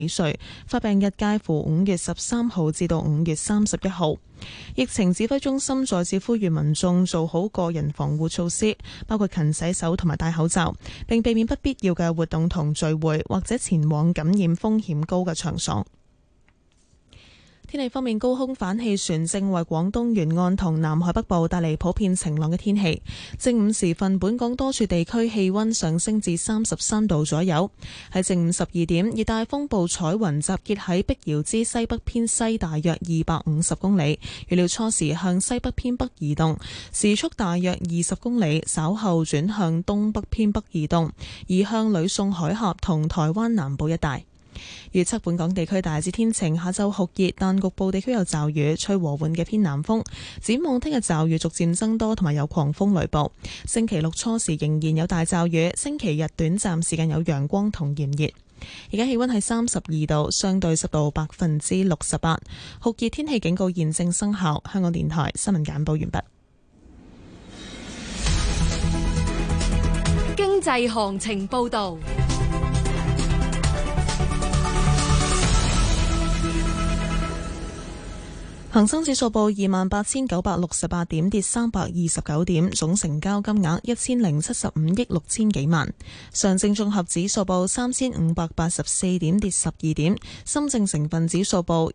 幾歲，發病日介乎5月13號至到5月31號。疫情指揮中心再次呼籲民眾做好個人防護措施，包括勤洗手同埋戴口罩，並避免不必要嘅活動同聚會，或者前往感染風險高嘅場所。天氣方面，高空反氣旋正為廣東沿岸同南海北部帶嚟普遍晴朗嘅天氣。正午時分，本港多處地區氣溫上升至33度左右。喺正午12點，熱帶風暴彩雲集結喺碧瑤之西北偏西大約250公里，預料初時向西北偏北移動，時速大約20公里，稍後轉向東北偏北移動，移向呂宋海峽同台灣南部一帶。預測本港地區大致天晴，下晝酷熱，但局部地區有驟雨，吹和緩嘅偏南風。展望聽日驟雨逐漸增多，同埋有狂風雷暴。星期六初時仍然有大驟雨，星期日短暫時間有陽光同炎熱。而家氣溫係32度，相對濕度68%，酷熱天氣警告現正生效。香港電台新聞簡報完畢。 經濟行情報道。 恒生指數報28,968點，跌329點，總成交金額1075億6千幾萬。上證綜合指數報3584點，跌12點。深證成分指數報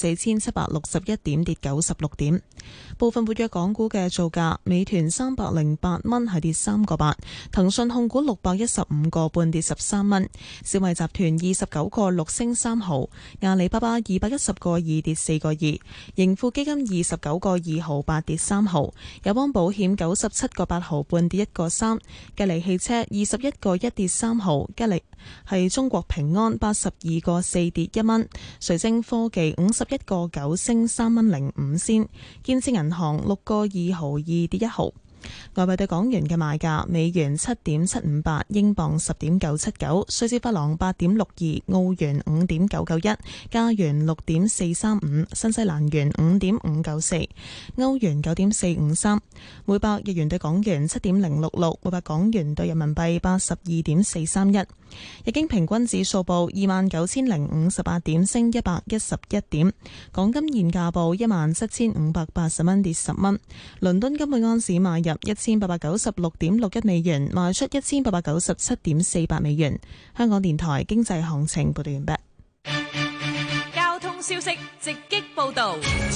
14,761點，跌96點。部分活躍港股嘅造價：美團308蚊，係跌3個8；騰訊控股615個半，跌13蚊；小米集團29個6升3毫；阿里巴巴210個2，跌4個2。盈富基金29個2毫8，跌3毫；友邦保險97個8毫半，跌1個3；吉利汽車21個1，跌3毫；吉利係中國平安82個4，跌1蚊；瑞聲科技51個9，升3蚊05仙；建設銀行6個2毫2，跌1毫。外幣對港元嘅賣價：美元7.758，英鎊10.979，瑞士法郎8.62，澳元5.991，加元6.435，新西蘭元5.594，歐元9.453，每百日元對港元7.066，每百港元對人民幣82.431。日經平均指數報29,058點，升111點。港金現價報17,580蚊，跌10蚊。倫敦金每安士買入1896.61美元，賣出1897.48美元。香港電台經濟行情報道完畢。 交通消息直擊報道。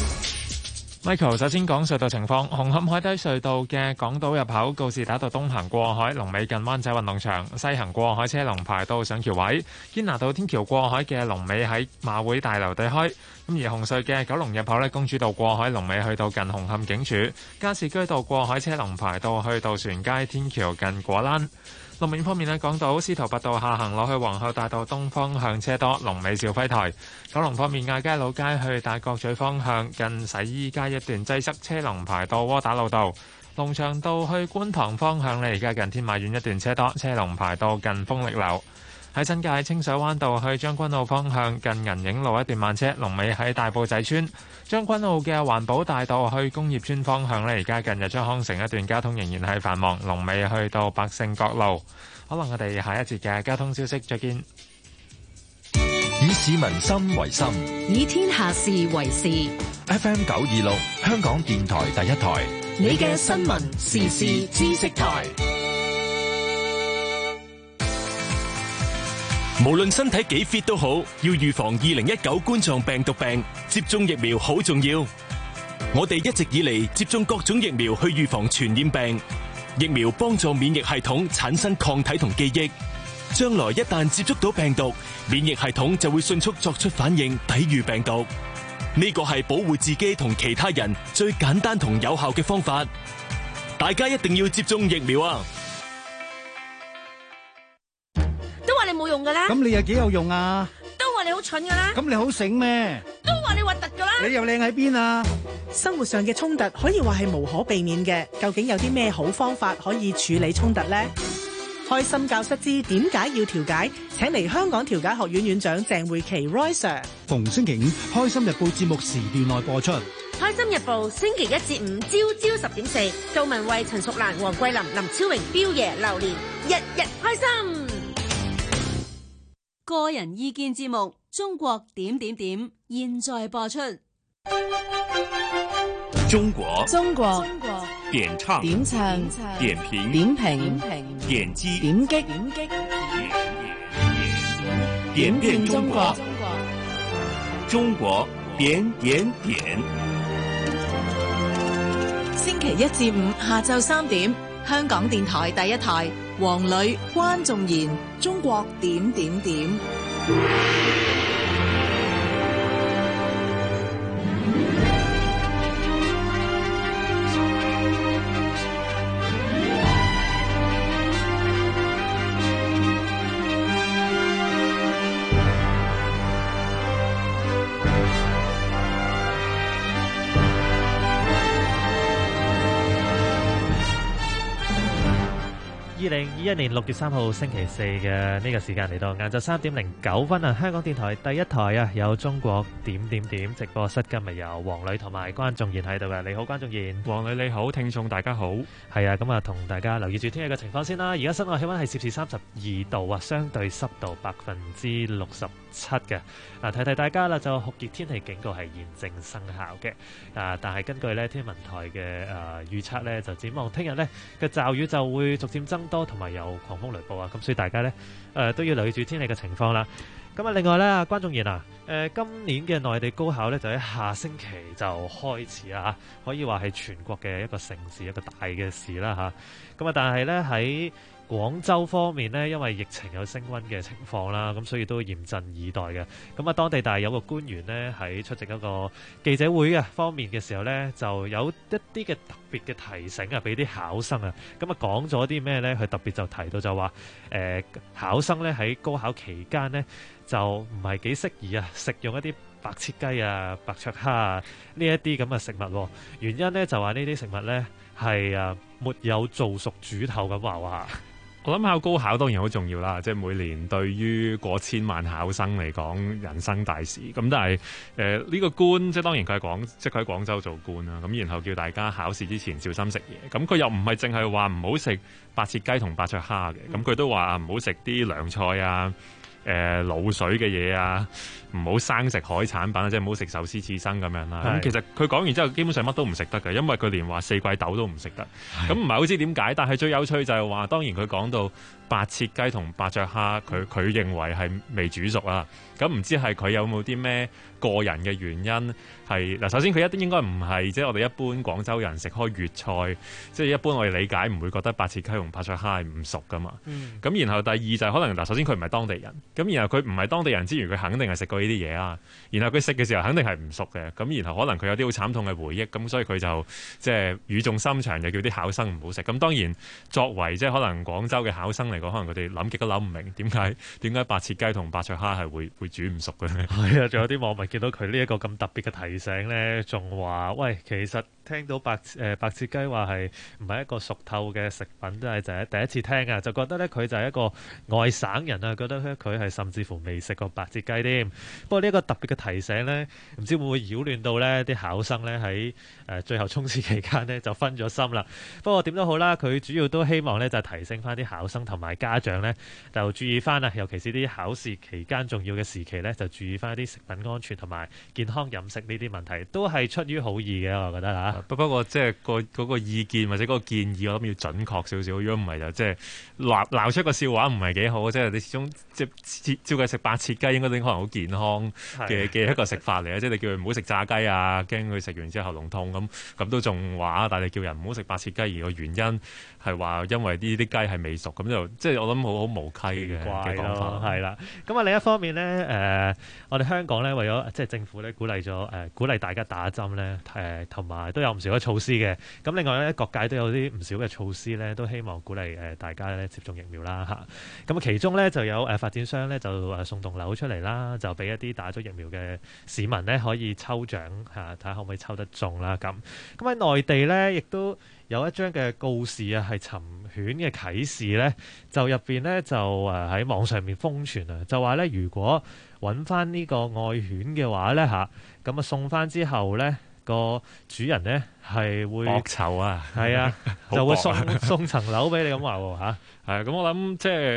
Michael 首先講隧道情況，紅磡海底隧道嘅港島入口告士打道東行過海，龍尾近灣仔運動場；西行過海車龍排到上橋位。堅拿道天橋過海嘅龍尾喺馬會大樓對開。咁而紅隧嘅九龍入口呢，公主道過海龍尾去到近紅磡警署；加士居道過海車龍排到去渡船街天橋近果欄。路面方面呢，港島司徒拔道下行落去皇后大道東方向車多，龍尾兆輝台。九龍方面，亞皆老街去大角咀方向近洗衣街一段擠塞，車龍排到窩打老道。龍翔道去觀塘方向呢，而家近天馬苑一段車多，車龍排到近豐力樓。喺新界清水灣道去將軍澳方向近銀影路一段慢車，龍尾喺大埔仔村。將軍澳嘅環保大道去工業村方向呢，而家近日昌康城一段交通仍然係繁忙，龍尾去到百勝角路。可能我哋下一節嘅交通消息再見。 以市民心為心， 以天下事為事。 FM 926，香港電台第一台， 你嘅新聞時事知識台。 無論身體幾 fit 都好，要預防2019冠狀病毒病，接種疫苗好重要。我哋一直以嚟接種各種疫苗去預防傳染病，疫苗幫助免疫系統產生抗體同記憶，將來一旦接觸到病毒，免疫系統就會迅速作出反應，抵禦病毒。呢個係保護自己同其他人最簡單同有效嘅方法，大家一定要接種疫苗啊！ 你冇用噶啦， 咁你又幾有用啊？ 都話你好蠢噶啦， 咁你好醒咩？ 都話你核突噶啦， 你又靚喺邊啊？ 生活上嘅衝突可以話係無可避免嘅，究竟有啲咩好方法可以處理衝突呢？開心教室之點解要調解，請嚟香港調解學院院長鄭慧琪 Roy Sir。 逢星期五開心日報節目時段內播出。 開心日報星期一至五朝10點4，杜文蔚、陳淑蘭、黃桂林、林超榮、彪爺、榴蓮，日日開心。 個人意見節目中國點點點，現在播出。 中國點唱點評點擊點變中國，中國點點點。 星期一至五下晝3點，香港電台第一台，黃磊、關仲然，中國點點點。 2021年6月3號星期四嘅呢個時間嚟到晏晝3點09分啊！香港電台第一台啊，有中國點點點直播室，今日有黃磊同埋關仲然喺度嘅。你好，關仲然。 黃磊你好，聽眾大家好。 係啊，咁啊，同大家留意住聽日嘅情況先啦。而家室外氣溫係攝氏32度啊，相對濕度67%嘅。提提大家啦，就酷熱天氣警告係現正生效嘅。但係根據咧天文台嘅預測咧，就展望聽日咧嘅驟雨就會逐漸增多，同埋有狂風雷暴啊！咁所以大家咧都要留意住天氣嘅情況啦。咁啊，另外咧，關仲然啊，今年嘅內地高考咧就喺下星期就開始啊，可以話係全國嘅一個盛事，一個大嘅事啦嚇。咁啊，但係咧喺廣州方面呢，因為疫情有升溫嘅情況啦，咁所以都嚴陣以待嘅。咁啊，當地但係有個官員呢，喺出席一個記者會嘅方面嘅時候呢，就有一啲嘅特別嘅提醒啊，俾啲考生啊。咁啊，講咗啲咩呢？佢特別就提到就話，考生呢喺高考期間呢，就唔係幾適宜啊，食用一啲白切雞啊、白灼蝦啊呢一啲咁嘅食物。原因呢，就話呢啲食物呢係沒有做熟煮透咁話。 我諗考高考當然好重要啦，即係每年對於過千萬考生嚟講，人生大事。咁但係呢個官，即係當然佢喺廣州做官啦。咁然後叫大家考試之前小心食嘢。咁佢又唔係淨係話唔好食白切雞同白灼蝦嘅。咁佢都話唔好食啲涼菜啊、滷水嘅嘢啊，唔好生食海產品，即係唔好食壽司刺身咁樣啦。咁其實佢講完之後，基本上乜都唔食得嘅，因為佢連話四季豆都唔食得。咁唔係好知點解，但係最有趣就係話，當然佢講到白切雞同白灼蝦，佢認為係未煮熟啊。咁唔知係佢有冇啲咩個人嘅原因係嗱？首先佢一啲應該唔係即係我哋一般廣州人食開粵菜，即係一般我哋理解唔會覺得白切雞同白灼蝦係唔熟噶嘛。咁然後第二就係可能嗱，首先佢唔係當地人，咁然後佢唔係當地人之餘，佢肯定係食過呢啲嘢啊。然後佢食嘅時候肯定係唔熟嘅，咁然後可能佢有啲好慘痛嘅回憶，咁所以佢就即係語重心長，就叫啲考生唔好食。咁當然作為即係可能廣州嘅考生嚟講，可能佢哋諗極都諗唔明點解白切雞同白灼蝦係會煮唔熟嘅咧？ 係啊，仲有啲網民見到佢呢一個咁特別嘅提醒咧，仲話喂，其實聽到白切雞話係唔係一個熟透嘅食品，都係就係第一次聽啊，就覺得咧佢就係一個外省人啊，覺得佢係甚至乎未食過白切雞添。不過呢一個特別嘅提醒咧，唔知會唔會擾亂到咧啲考生咧喺最後衝刺期間咧就分咗心啦。不過點都好啦，佢主要都希望咧就提醒翻啲考生同埋家長咧就注意翻啊，尤其是啲考試期間重要嘅時期咧，就注意翻一啲食品安全同埋健康飲食呢啲問題，都係出於好意嘅，我覺得嚇。 不過即係嗰個意見或者嗰個建議，我諗要準確少少。如果唔係就即係鬧出個笑話，唔係幾好。即係你始終即係照計食白切雞，應該都可能好健康嘅一個食法嚟啊！即係你叫佢唔好食炸雞啊，驚佢食完之後喉嚨痛咁都仲話。但係你叫人唔好食白切雞，而個原因係話因為呢啲雞係未熟，咁就即係我諗好無稽嘅講法。 係啦，咁啊另一方面咧，我哋香港咧為咗即係政府咧鼓勵大家打針咧，同埋都有唔少嘅措施嘅。咁另外咧，各界都有啲唔少嘅措施咧，都希望鼓勵大家咧接種疫苗啦嚇。咁其中咧就有發展商咧就送棟樓出嚟啦，就俾一啲打咗疫苗嘅市民咧可以抽獎嚇，睇下可唔可以抽得中啦咁。咁喺內地咧，亦都有一張嘅告示啊，係尋犬嘅啟示咧，就入邊咧就喺網上面瘋傳啊，就話咧如果揾翻呢個愛犬嘅話咧嚇，咁啊送翻之後咧個主人咧係會惡臭啊， 係啊，就會送層樓俾你咁話喎嚇。 係咁我諗即係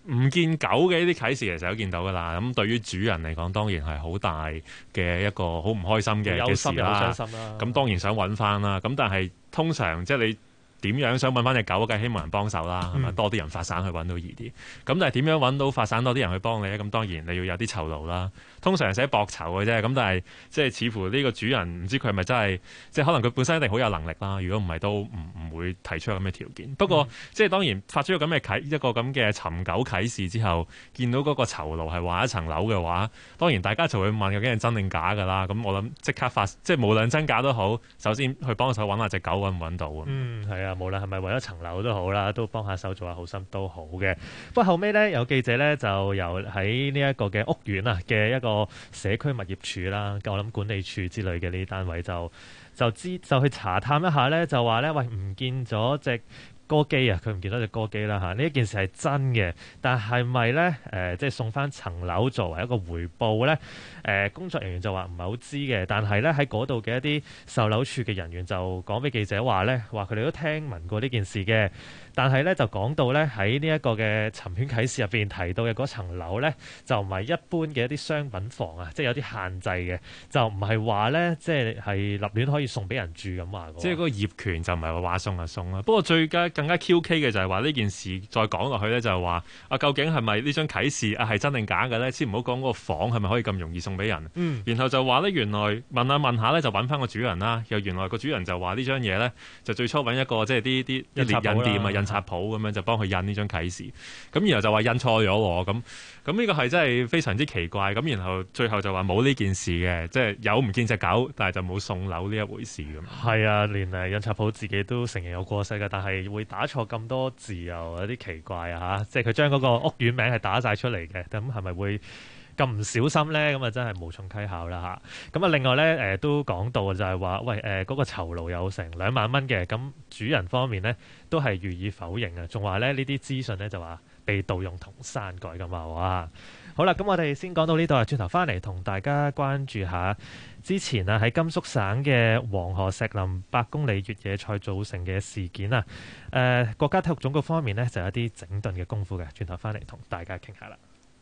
唔見狗嘅呢啲啟示其實都見到㗎啦。咁對於主人嚟講，當然係好大嘅一個好唔開心嘅事啦。好傷心啦。咁當然想揾翻啦。咁但係通常即係你點樣想揾翻隻狗，梗係希望人幫手啦，係咪？多啲人發散去揾到易啲。咁但係點樣揾到發散多啲人去幫你咧？咁當然你要有啲酬勞啦。通常寫薄酬嘅啫。咁但係即係似乎呢個主人唔知佢係咪真係即係可能佢本身一定好有能力啦。如果唔係都唔會提出咁嘅條件。不過即係當然發出咗咁嘅一個咁嘅尋狗啟示之後，見到嗰個酬勞係話一層樓嘅話，當然大家就會問究竟係真定假㗎啦。咁我諗即刻即係無論真假都好，首先去幫手揾下隻狗揾唔揾到啊。 係啊，無論係咪為咗層樓都好啦，都幫下手做下好心都好嘅。不過後尾呢，有記者呢就由喺呢一個嘅屋苑啊嘅一個社區物業署啦，我諗管理處之類嘅呢啲單位就去查探一下呢，就話呢：「喂，唔見咗隻歌姬啊，佢唔見到隻歌姬啦嚇，呢一件事係真嘅，但係咪呢？即係送翻層樓作為一個回報呢？工作人員就話唔係好知嘅，但係呢，喺嗰度嘅一啲售樓處嘅人員就講俾記者話呢，話佢哋都聽聞過呢件事嘅，但係呢，就講到呢，喺呢一個嘅尋犬啟事入邊提到嘅嗰層樓呢，就唔係一般嘅一啲商品房啊，即係有啲限制嘅，就唔係話呢，即係立亂可以送俾人住咁話。 即係嗰個業權就唔係話送就送啦。不過更加 QK 嘅就係話呢件事再講落去呢，就係話究竟係咪呢張啟事係真定假嘅呢？先唔好講嗰個房係咪可以咁容易送俾人。然後就話呢，原來問下呢，就揾翻個主人啦。又原來個主人就話呢張嘢呢，就最初揾一個即係啲印店啊、印刷鋪咁樣就幫佢印呢張啟事。咁然後就話印錯咗喎。咁呢個係真係非常之奇怪。咁然後最後就話冇呢件事嘅，即係有唔見隻狗，但係就冇送樓呢一回事咁。 係啊，連印刷鋪自己都承認有過失嘅，但係會打錯咁多字又有啲奇怪啊嚇！即係佢將嗰個屋苑名係打晒出嚟嘅，咁係咪會咁唔小心呢？咁啊真係無從稽考啦嚇！咁啊另外呢，都講到就係話，喂嗰個酬勞有成2萬蚊嘅，咁主人方面呢，都係予以否認啊，仲話呢啲資訊呢，就話被盜用同刪改咁啊！哇！好啦，咁我哋先講到呢度啊，轉頭翻嚟同大家關注下之前啊喺甘肅省嘅黃河石林100公里越野賽造成嘅事件啊。國家體育總局方面呢，就有一啲整頓嘅功夫嘅，轉頭翻嚟同大家傾下啦。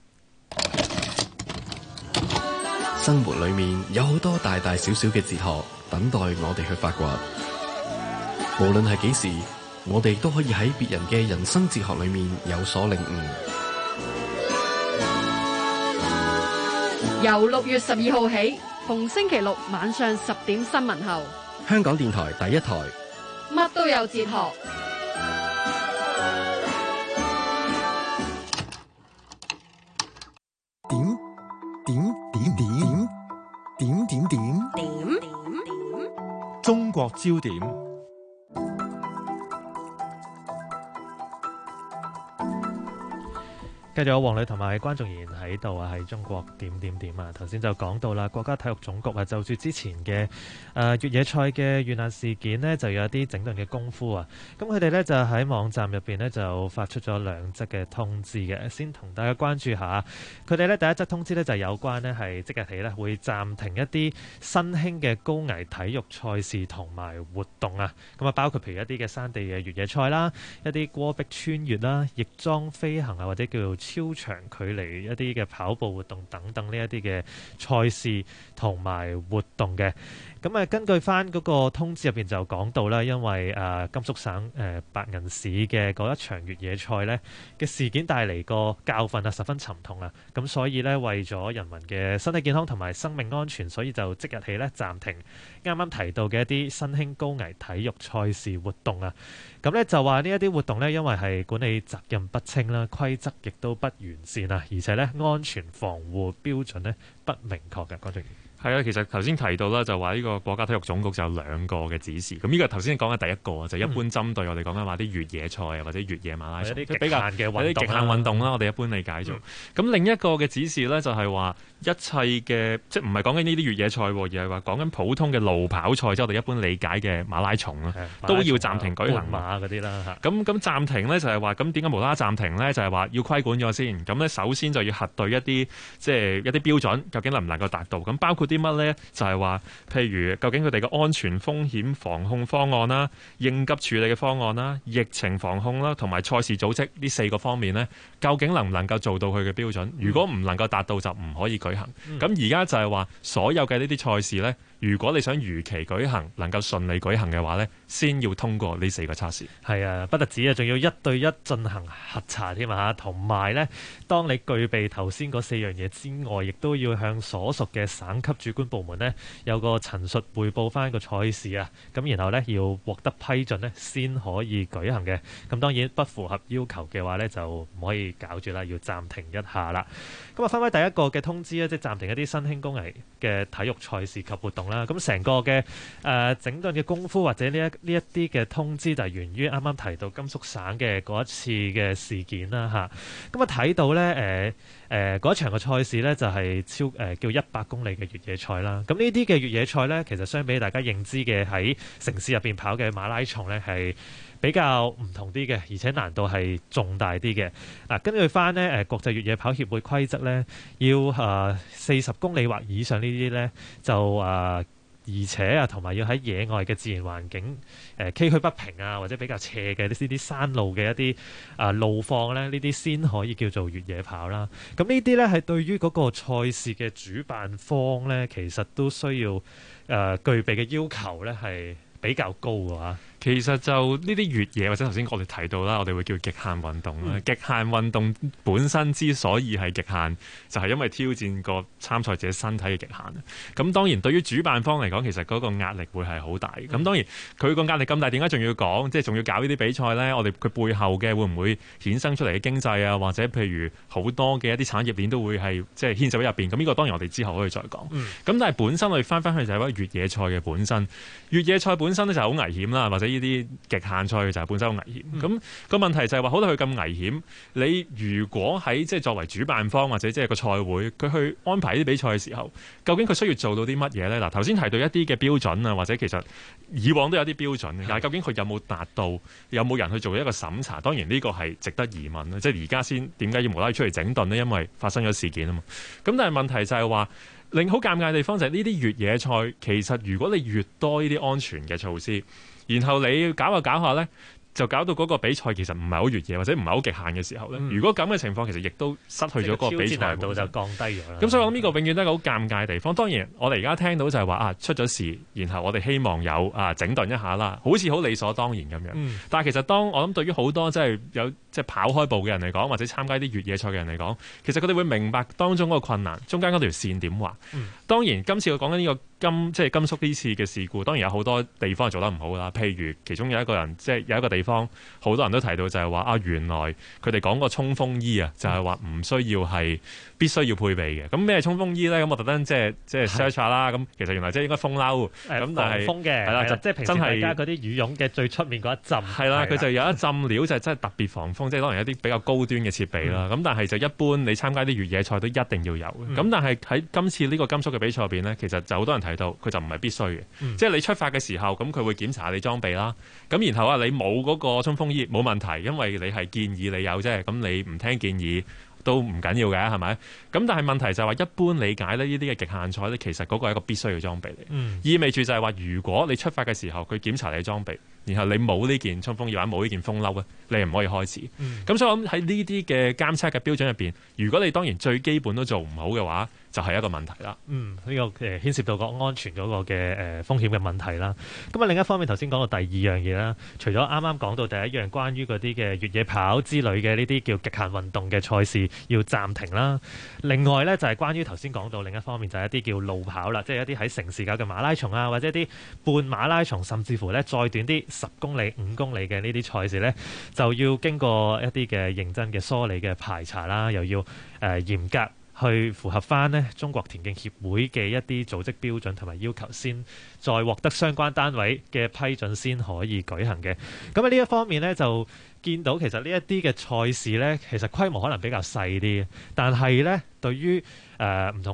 生活裏面有好多大大小小嘅哲學等待我哋去發掘，無論係幾時，我哋都可以喺別人嘅人生哲學裏面有所領悟。 由6月12號起，逢星期六晚上10點新聞後， 香港電台第一台， 乜都有哲學。 點中國焦點。 繼續有黃磊同埋關仲然喺度啊，喺中國點啊！頭先就講到啦，國家體育總局啊，就住之前嘅越野賽嘅遇難事件呢，就有一啲整頓嘅功夫啊。咁佢哋呢，就喺網站入邊呢，就發出咗2則嘅通知嘅，先同大家關注下。佢哋呢，第一則通知呢，就有關呢係即日起呢，會暫停一啲新興嘅高危體育賽事同埋活動啊。咁啊，包括譬如一啲嘅山地嘅越野賽啦，一啲戈壁穿越啦、翼裝飛行啊，或者叫做超長距離一啲嘅跑步活動等等呢一啲嘅賽事同埋活動嘅。咁啊，根據翻嗰個通知入邊就講到啦，因為甘肅省白銀市嘅嗰一場越野賽呢嘅事件帶嚟個教訓啊，十分沉痛啊。咁所以呢，為咗人民嘅身體健康同埋生命安全，所以就即日起呢暫停啱啱提到嘅一啲新興高危體育賽事活動啊。咁呢就話呢一啲活動呢，因為係管理責任不清啦，規則亦都不完善啊，而且呢安全防護標準呢不明確嘅。關注係啊，其實頭先提到啦，就話呢個國家體育總局就有2個嘅指示。咁呢個頭先講嘅第一個就一般針對我哋講緊話啲越野賽啊，或者越野馬拉松， 啲比較極限運動啦。我哋一般理解做。咁另一個嘅指示呢，就係話一切嘅即係唔係講緊呢啲越野賽，而係話講緊普通嘅路跑賽，即係我哋一般理解嘅馬拉松啦，都要暫停舉行馬嗰啲啦。 咁暫停呢，就係話咁點解無啦啦暫停呢？就係話要規管咗先。咁呢，首先就要核對一啲即係一啲標準，究竟能唔能夠達到？咁包括括啲乜呢？就係話，譬如究竟佢哋嘅安全風險防控方案啦、應急處理嘅方案啦、疫情防控啦，同埋賽事組織呢4個方面呢，究竟能唔能夠做到佢嘅標準？如果唔能夠達到，就唔可以舉行。咁而家就係話，所有嘅呢啲賽事呢，如果你想如期舉行，能夠順利舉行嘅話呢，先要通過呢4個測試。 係啊，不特止啊，仲要1對1進行核查添啊，同埋呢，當你具備頭先嗰4樣嘢之外，亦都要向所屬嘅省級主管部門呢有個陳述匯報翻個賽事啊，咁然後呢，要獲得批准呢先可以舉行嘅。咁當然不符合要求嘅話呢，就唔可以搞住啦，要暫停一下啦。咁啊，翻返第一個嘅通知咧，即係暫停一啲新興工藝嘅體育賽事及活動啦。咁成個嘅整頓嘅功夫或者呢一啲嘅通知就係源於啱啱提到甘肅省嘅嗰一次嘅事件啦嚇。咁啊睇到咧嗰一場嘅賽事咧就係叫100公里嘅越野賽啦。咁呢啲嘅越野賽咧，其實相比大家認知嘅喺城市入邊跑嘅馬拉松咧係比較唔同啲嘅，而且難度係重大啲嘅。嗱，根據翻呢國際越野跑協會規則咧，要40公里或以上呢啲咧就而且同埋要喺野外嘅自然環境崎嶇不平啊，或者比較斜嘅呢啲山路嘅一啲路況咧，呢啲先可以叫做越野跑啦。咁呢啲咧係對於嗰個賽事嘅主辦方咧，其實都需要具備嘅要求咧係比較高嘅話。 其實就呢啲越野或者頭先我哋提到啦，我哋會叫極限運動啦。極限運動本身之所以係極限，就係因為挑戰個參賽者身體嘅極限。咁當然對於主辦方嚟講，其實嗰個壓力會係好大。咁當然佢個壓力咁大，點解仲要講？即係仲要搞呢啲比賽呢？我哋佢背後嘅會唔會衍生出嚟嘅經濟啊？或者譬如好多嘅一啲產業鏈都會係即係牽涉喺入邊。咁呢個當然我哋之後可以再講。咁但係本身我哋翻返去就係話越野賽嘅本身，越野賽本身咧就係好危險啦，或者呢啲極限賽就係本身好危險。咁個問題就係話，好到佢咁危險，你如果喺即係作為主辦方或者即係個賽會，佢去安排呢啲比賽嘅時候，究竟佢需要做到啲乜嘢呢？嗱，頭先提到一啲嘅標準啊，或者其實以往都有啲標準嘅，但係究竟佢有冇達到，有冇人去做一個審查？當然呢個係值得疑問啦。即係而家先點解要無啦啦出嚟整頓呢？因為發生咗事件啊嘛。咁但係問題就係話，令好尷尬嘅地方就係呢啲越野賽，其實如果你越多呢啲安全嘅措施，然後你搞下搞下呢，就搞到嗰個比賽其實唔係好越野或者唔係好極限嘅時候呢。如果咁嘅情況，其實亦都失去咗個比賽難度就降低咗啦。咁所以我諗呢個永遠都係一個好尷尬嘅地方。當然我哋而家聽到就係話出咗事，然後我哋希望有整頓一下啦，好似好理所當然咁樣。但係其實當我諗對於好多即係跑開步嘅人嚟講，或者參加啲越野賽嘅人嚟講，其實佢哋會明白當中嗰個困難，中間嗰條線點畫。當然今次我講緊呢個即係甘肅呢次嘅事故，當然有好多地方係做得唔好啦。譬如其中有一個人，即係有一個地方，好多人都提到就係話原來佢哋講個衝鋒衣啊，就係話唔需要係必須要配備嘅。咁咩衝鋒衣咧？咁我特登即係 search 下啦。咁其實原來即係應該風褸，咁但係防風嘅係啦，即係平時大家嗰啲羽絨嘅最出面嗰一浸係啦，佢就有一浸料就真係特別防風，即係當然有啲比較高端嘅設備啦。咁但係就一般你參加啲越野賽都一定要有嘅。咁但係喺今次呢個甘肅嘅比賽入邊呢，其實就好多人提到佢就唔係必須嘅，即係你出發嘅時候，咁佢會檢查你裝備啦。咁然後你冇嗰個衝鋒衣冇問題，因為你係建議你有啫。咁你唔聽建議都唔緊要嘅，係咪？咁但係問題就係話，一般理解呢啲嘅極限賽呢，其實嗰個係一個必須嘅裝備嚟，意味住就係話，如果你出發嘅時候佢檢查你裝備，然後你冇呢件衝鋒衣或者冇呢件風褸咧，你係唔可以開始。咁所以我諗喺呢啲嘅監測嘅標準入邊，如果你當然最基本都做唔好嘅話，就係一個問題啦。呢個牽涉到個安全嗰個嘅風險嘅問題啦。咁啊另一方面，頭先講到第二樣嘢啦，除咗啱啱講到第一樣關於嗰啲嘅越野跑之類嘅呢啲叫極限運動嘅賽事要暫停啦，另外呢，就係關於頭先講到另一方面就係一啲叫路跑啦，即係一啲喺城市搞嘅馬拉松啊，或者一啲半馬拉松，甚至乎呢再短啲10公里、5公里嘅呢啲賽事呢，就要經過一啲嘅認真嘅梳理嘅排查啦，又要嚴格去符合翻呢中國田徑協會嘅一啲組織標準同埋要求，先再獲得相關單位嘅批准先可以舉行嘅。咁喺呢一方面呢，就見到其實呢一啲嘅賽事呢，其實規模可能比較細啲，但係呢對於唔同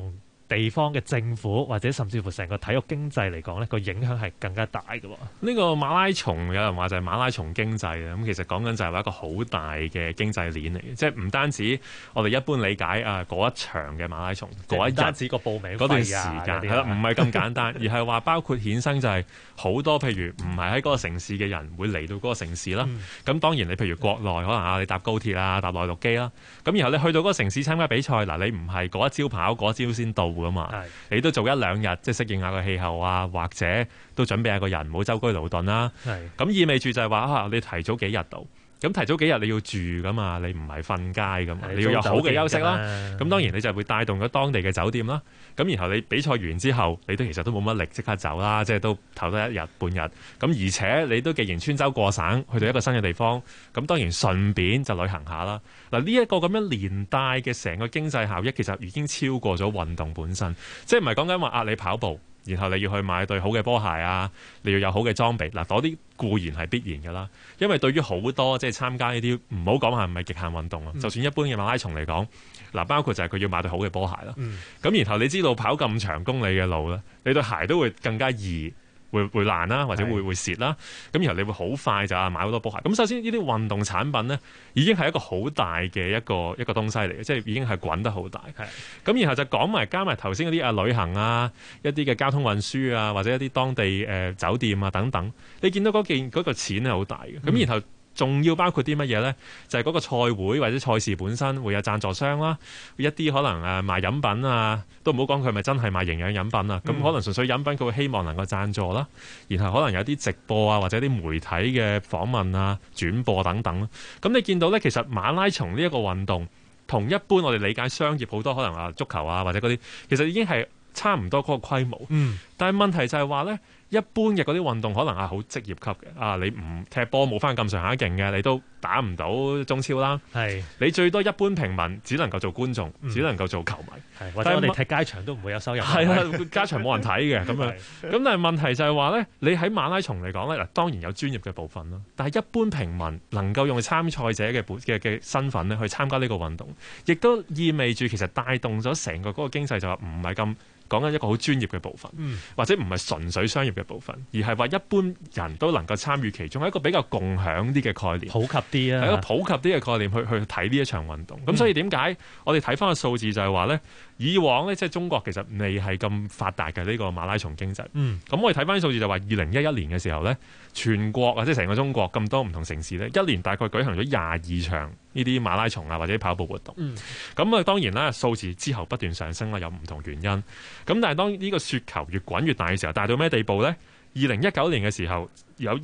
地方嘅政府或者甚至乎成個體育經濟嚟講呢，個影響係更加大嘅。 呢個馬拉松有人話就係馬拉松經濟啊，咁其實講緊就係話一個好大嘅經濟鏈嚟嘅，即係唔單止我哋一般理解嗰一場嘅馬拉松嗰一日，唔單止個報名嗰段時間係啦，唔係咁簡單，而係話包括衍生就係好多譬如唔係喺嗰個城市嘅人會嚟到嗰個城市啦。咁當然你譬如國內可能你搭高鐵啦、搭內陸機啦，咁然後你去到嗰個城市參加比賽，嗱你唔係嗰一朝跑嗰一朝先到噶嘛，你都做一兩日即係適應下個氣候啊，或者都準備下個人，唔好舟車勞頓啦。咁意味住就係話你提早幾日到。咁提早幾日你要住噶嘛，你唔係瞓街噶嘛，你要有好嘅休息啦。咁當然你就會帶動咗當地嘅酒店啦。咁然後你比賽完之後，你都其實都冇乜力即刻走啦，即係都唞得一日半日。咁而且你都既然穿州過省去到一個新嘅地方，咁當然順便就旅行下啦。嗱呢一個咁樣連帶嘅成個經濟效益，其實已經超過咗運動本身，即係唔係講緊話你跑步。然後你要去買對好嘅波鞋啊，你要有好嘅裝備，嗱嗰啲固然係必然㗎啦。因為對於好多即係參加呢啲唔好講係唔係極限運動啊，就算一般嘅馬拉松嚟講，嗱包括就係佢要買對好嘅波鞋啦。咁然後你知道跑咁長公里嘅路咧，你對鞋都會更加易。會爛啦，或者會蝕啦。咁然後你會好快就買好多波鞋。咁首先呢啲運動產品呢，已經係一個好大嘅一個東西嚟嘅，即係已經係滾得好大。咁然後就講埋加埋頭先嗰啲旅行啊，一啲嘅交通運輸啊，或者一啲當地酒店啊等等，你見到嗰個錢係好大嘅。咁然後仲要包括啲乜嘢呢？就係嗰個賽會或者賽事本身會有贊助商啦，一啲可能賣飲品啊，都唔好講佢係咪真係賣營養飲品啊。咁可能純粹飲品佢會希望能夠贊助啦，然後可能有啲直播啊或者啲媒體嘅訪問啊、轉播等等。咁你見到呢，其實馬拉松呢一個運動同一般我哋理解商業好多可能足球啊或者嗰啲，其實已經係差唔多嗰個規模。但係問題就係話呢。一般嘅嗰啲運動可能係好職業級嘅，你唔踢波冇翻咁上下勁嘅，你都打唔到中超啦。你最多一般平民只能夠做觀眾，只能夠做球迷， 或者我哋踢街場都唔會有收入。 係啦，街場冇人睇嘅咁樣。咁但係問題就係話咧，你喺馬拉松嚟講咧，嗱當然有專業嘅部分啦，但係一般平民能夠用參賽者嘅身份咧去參加呢個運動，亦都意味住其實帶動咗成個嗰個經濟就話唔係咁。講緊一個好專業嘅部分，或者唔係純粹商業嘅部分，而係話一般人都能夠參與其中，係一個比較共享啲嘅概念， 普及啲啊， 係一個普及啲嘅概念去睇呢一場運動。咁所以點解我哋睇翻個數字就係話咧，以往咧即係中國其實未係咁發達嘅呢個馬拉松經濟。咁我哋睇翻啲數字就話2011年嘅時候咧，全國或者成個中國咁多唔同城市咧，一年大概舉行咗22場呢啲馬拉松啊或者跑步活動。咁啊當然啦，數字之後不斷上升啦，有唔同原因。咁但係當呢個雪球越滾越大嘅時候，大到咩地步呢？2019年嘅時候有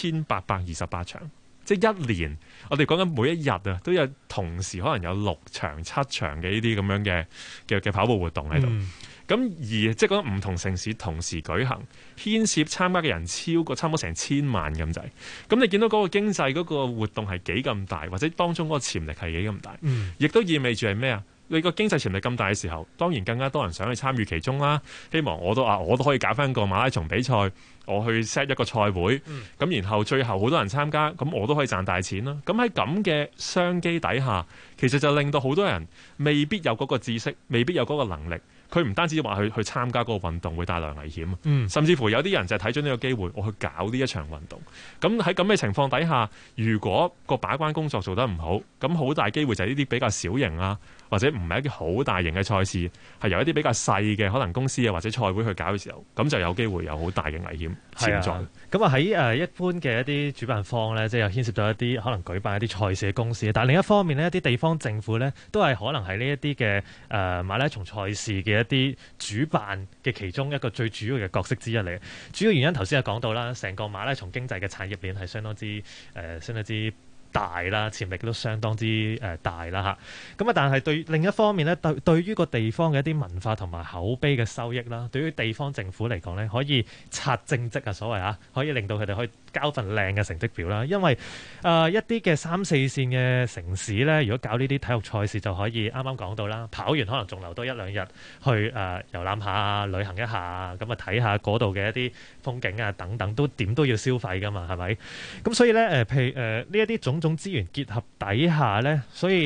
1828場，即係一年我哋講緊每一日啊都有同時可能有6場、7場嘅呢啲咁樣嘅跑步活動喺度。咁而即係講唔同城市同時舉行，牽涉參加嘅人差唔多成1000萬咁滯。咁你見到嗰個經濟嗰個活動係幾咁大，或者當中嗰個潛力係幾咁大，亦都意味住係咩啊？你個經濟潛力咁大嘅時候，當然更加多人想去參與其中啦。希望我都可以搞翻個馬拉松比賽，我去 set 一個賽會，咁然後最後好多人參加，咁我都可以賺大錢啦。咁喺咁嘅商機底下，其實就令到好多人未必有嗰個知識，未必有嗰個能力。佢唔單止話去參加嗰個運動會帶來危險，甚至乎有啲人就係睇準呢個機會，我去搞呢一場運動。咁喺咁嘅情況底下，如果個把關工作做得唔好，咁好大機會就係呢啲比較小型啊，或者唔係一啲好大型嘅賽事，係由一啲比較細嘅可能公司啊或者賽會去搞嘅時候，咁就有機會有好大嘅危險潛在。 咁啊喺一般嘅一啲主辦方呢，即係又牽涉咗一啲可能舉辦一啲賽事嘅公司，但係另一方面呢，一啲地方政府呢，都係可能係呢一啲嘅馬拉松賽事嘅一啲主辦嘅其中一個最主要嘅角色之一嚟。主要原因頭先係講到啦，成個馬拉松經濟嘅產業鏈係相當之大啦，潛力都相當之大啦嚇。咁啊，但係另一方面咧，對於個地方嘅一啲文化同埋口碑嘅收益啦，對於地方政府嚟講咧，可以刷政績啊，所謂可以令到佢哋可以交份靚嘅成績表啦。因為一啲嘅3、4線嘅城市咧，如果搞呢啲體育賽事，就可以啱啱講到啦，跑完可能仲留多1、2日去遊覽下、旅行一下，咁啊睇下嗰度嘅一啲風景啊等等，都點都要消費噶嘛，係咪？咁所以咧譬如呢一啲種資源結合底下咧，所以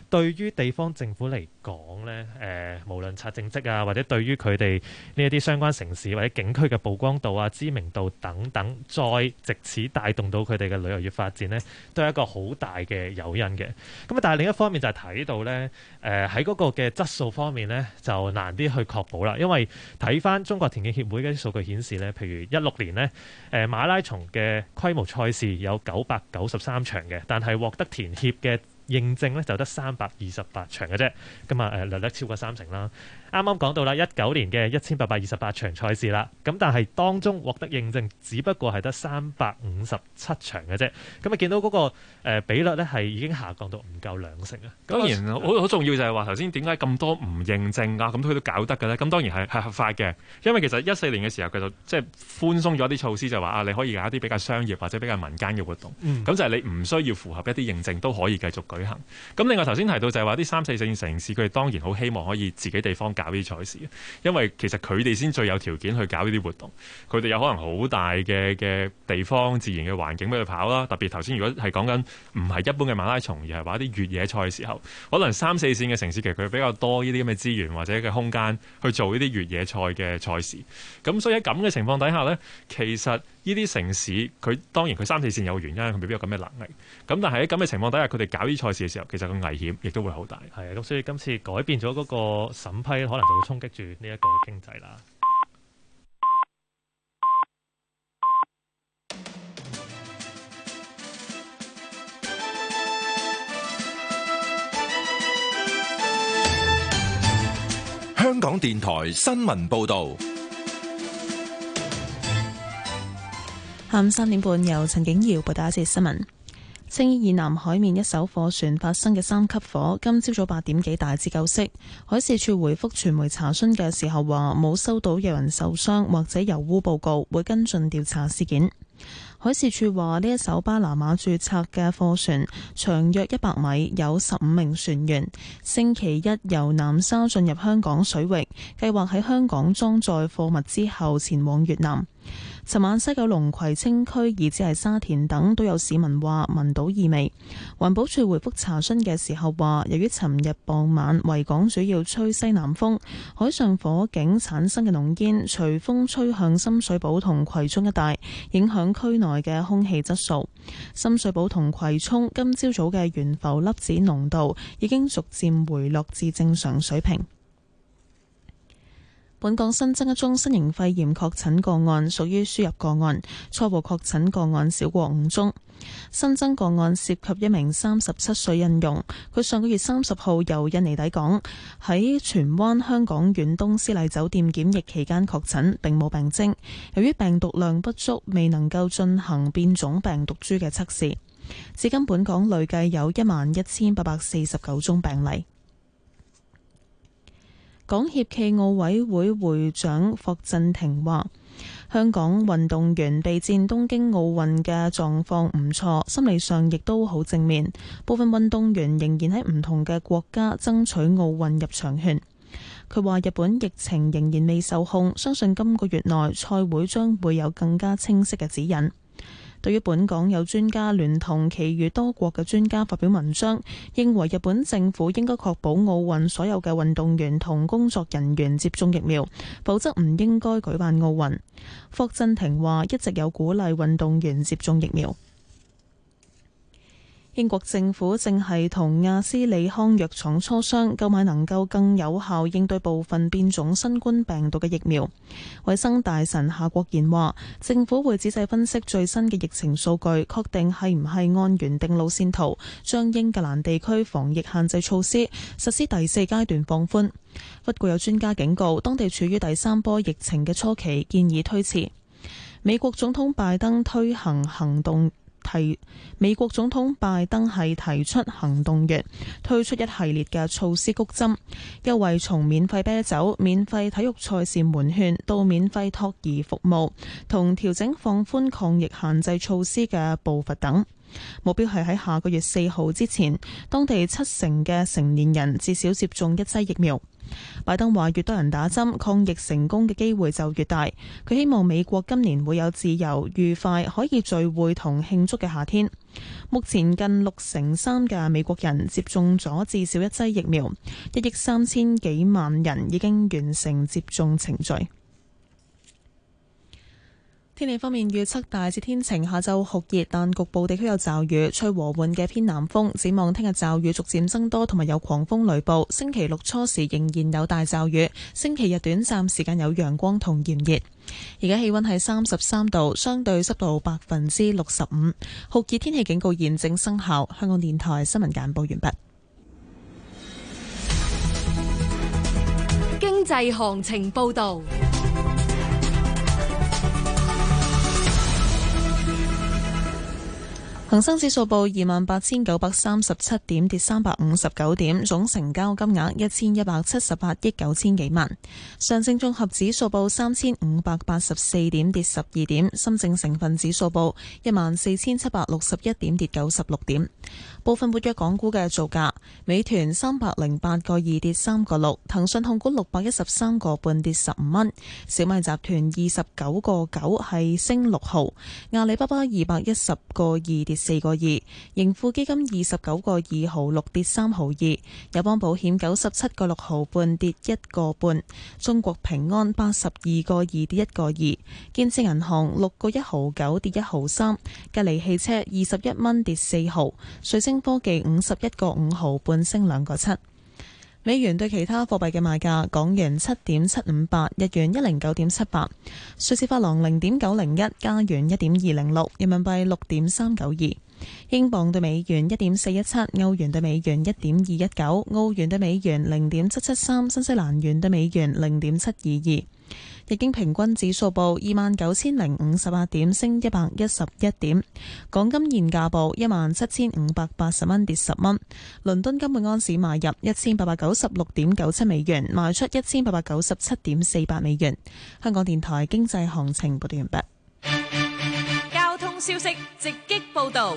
對於地方政府嚟講呢，無論拆政績啊，或者對於佢哋呢一啲相關城市或者景區嘅曝光度啊、知名度等等，再藉此帶動到佢哋嘅旅遊業發展呢，都係一個好大嘅誘因嘅。咁啊，但係另一方面就係睇到呢，喺嗰個嘅質素方面呢，就難啲去確保啦。因為睇翻中國田徑協會嘅啲數據顯示呢，譬如16年呢，馬拉松嘅規模賽事有993場嘅，但係獲得田協嘅認證咧就得328場嘅啫，咁啊略略超過30%啦。啱啱講到啦，19年嘅1828場賽事啦，咁但係當中獲得認證只不過係得357場嘅啫，咁啊見到嗰個比率咧係已經下降到唔夠2成啊。 當然好重要就係話頭先點解咁多唔認證啊？咁佢都搞得嘅咧？咁當然係合法嘅，因為其實14年嘅時候佢就即係寬鬆咗啲措施，就話你可以搞一啲比較商業或者比較民間嘅活動，咁就係你唔需要符合一啲認證都可以繼續舉行。咁另外頭先提到就係話啲3、4線城市佢哋當然好希望可以自己地方搞啲賽事，因為其實佢哋先最有條件去搞呢啲活動，佢哋有可能好大嘅地方自然嘅環境俾佢跑啦。特別頭先如果係講緊唔係一般嘅馬拉松，而係話啲越野賽嘅時候，可能3、4線嘅城市其實佢比較多呢啲咁嘅資源或者嘅空間去做呢啲越野賽嘅賽事。咁所以喺咁嘅情況底下呢，其實呢啲城市佢當然佢3、4線有原因，佢未必有咁嘅能力。咁但係喺咁嘅情況底下，佢哋搞啲賽事嘅時候，其實個危險亦都會好大。 係啊，咁所以今次改變咗嗰個審批，可能就會衝擊住呢一個經濟啦。 香港電台新聞報導。 下午3點半，由陳景瑤報道一節新聞。青衣以南海面一艘貨船發生嘅3級火，今朝早8點幾大致救熄。海事處回覆傳媒查詢嘅時候話，冇收到有人受傷或者油污報告，會跟進調查事件。海事處話，呢一艘巴拿馬註冊嘅貨船長約100米，有15名船員。星期一由南沙進入香港水域，計劃喺香港裝載貨物之後前往越南。尋晚西九龍葵青區以至係沙田等都有市民話聞到異味。環保署回覆查詢嘅時候話，由於尋日傍晚維港主要吹西南風，海上火警產生嘅濃煙隨風吹向深水埗同葵涌一帶，影響區內嘅空氣質素。深水埗同葵涌今朝早嘅懸浮粒子濃度已經逐漸回落至正常水平。本港新增一宗新型肺炎確診個案，屬於輸入個案，初步確診個案少過5宗。新增個案涉及一名37歲印傭，佢上個月30號由印尼抵港，喺荃灣香港遠東絲麗酒店檢疫期間確診，並冇病徵。由於病毒量不足，未能夠進行變種病毒株嘅測試。至今本港累計有11,849宗病例。港協暨奧委會會長霍震霆話，香港運動員備戰東京奧運嘅狀況唔錯，心理上亦都好正面。部分運動員仍然喺唔同嘅國家爭取奧運入場券。佢話日本疫情仍然未受控，相信今個月內賽會將會有更加清晰嘅指引。對於本港有專家聯同其餘多國嘅專家發表文章，認為日本政府應該確保奧運所有嘅運動員同工作人員接種疫苗，否則唔應該舉辦奧運。霍震霆話一直有鼓勵運動員接種疫苗。英國政府正係同亞斯利康藥廠磋商購買能夠更有效應對部分變種新冠病毒嘅疫苗。衛生大臣夏國賢話，政府會仔細分析最新嘅疫情數據，確定係唔係按原定路線圖，將英格蘭地區防疫限制措施實施第4階段放寬。不過有專家警告，當地處於第3波疫情嘅初期，建議推遲。美國總統拜登美國總統拜登係提出行動月，推出一系列嘅措施谷針優惠，從免費啤酒、免費體育賽事門券到免費托兒服務，同調整放寬抗疫限制措施嘅步伐等。目標係喺下個月4號之前，當地70%嘅成年人至少接種1劑疫苗。拜登話越多人打針，抗疫成功嘅機會就越大。佢希望美國今年會有自由、愉快、可以聚會同慶祝嘅夏天。 目前近63%嘅美國人接種咗至少一劑疫苗，1億3000幾萬人已經完成接種程序。天氣方面預測大致天晴，下晝酷熱，但局部地區有驟雨，吹和緩嘅偏南風。展望聽日驟雨逐漸增多，同埋有狂風雷暴。星期六初時仍然有大驟雨，星期日短暫時間有陽光同炎熱。而家氣溫係33度，相對濕度65%，酷熱天氣警告現正生效。香港電台新聞簡報完畢。 經濟行情報道。 恒生指數報28,937點，跌359點，總成交金額1178億9千幾萬。上證綜合指數報3584點，跌12點。深證成分指數報14,761點，跌96點。部分活躍港股嘅造價：美團308個2跌3個6，騰訊控股613個半跌15蚊，小米集團29個9係升6毫，阿里巴巴210個2跌4個2，盈富基金29個2毫6跌3毫2，友邦保險97個6毫半跌1個半，中國平安82個2跌1個2，建設銀行6個1毫9跌1毫3，吉利汽車21蚊跌4毫，瑞星科技51個5毫半升2個7。美元對其他貨幣嘅賣價：港元7.758，日元109.78，瑞士法郎0.901，加元1.206，人民幣6.392，英鎊對美元1.417，歐元對美元1.219，澳元對美元0.773，新西蘭元對美元0.722。日經平均指數報29,058點，升111點。港金現價報17,580蚊，跌10蚊。倫敦金每安士買入1896.97美元，賣出1897.48美元。香港電台經濟行情報道完畢。 交通消息直擊報道。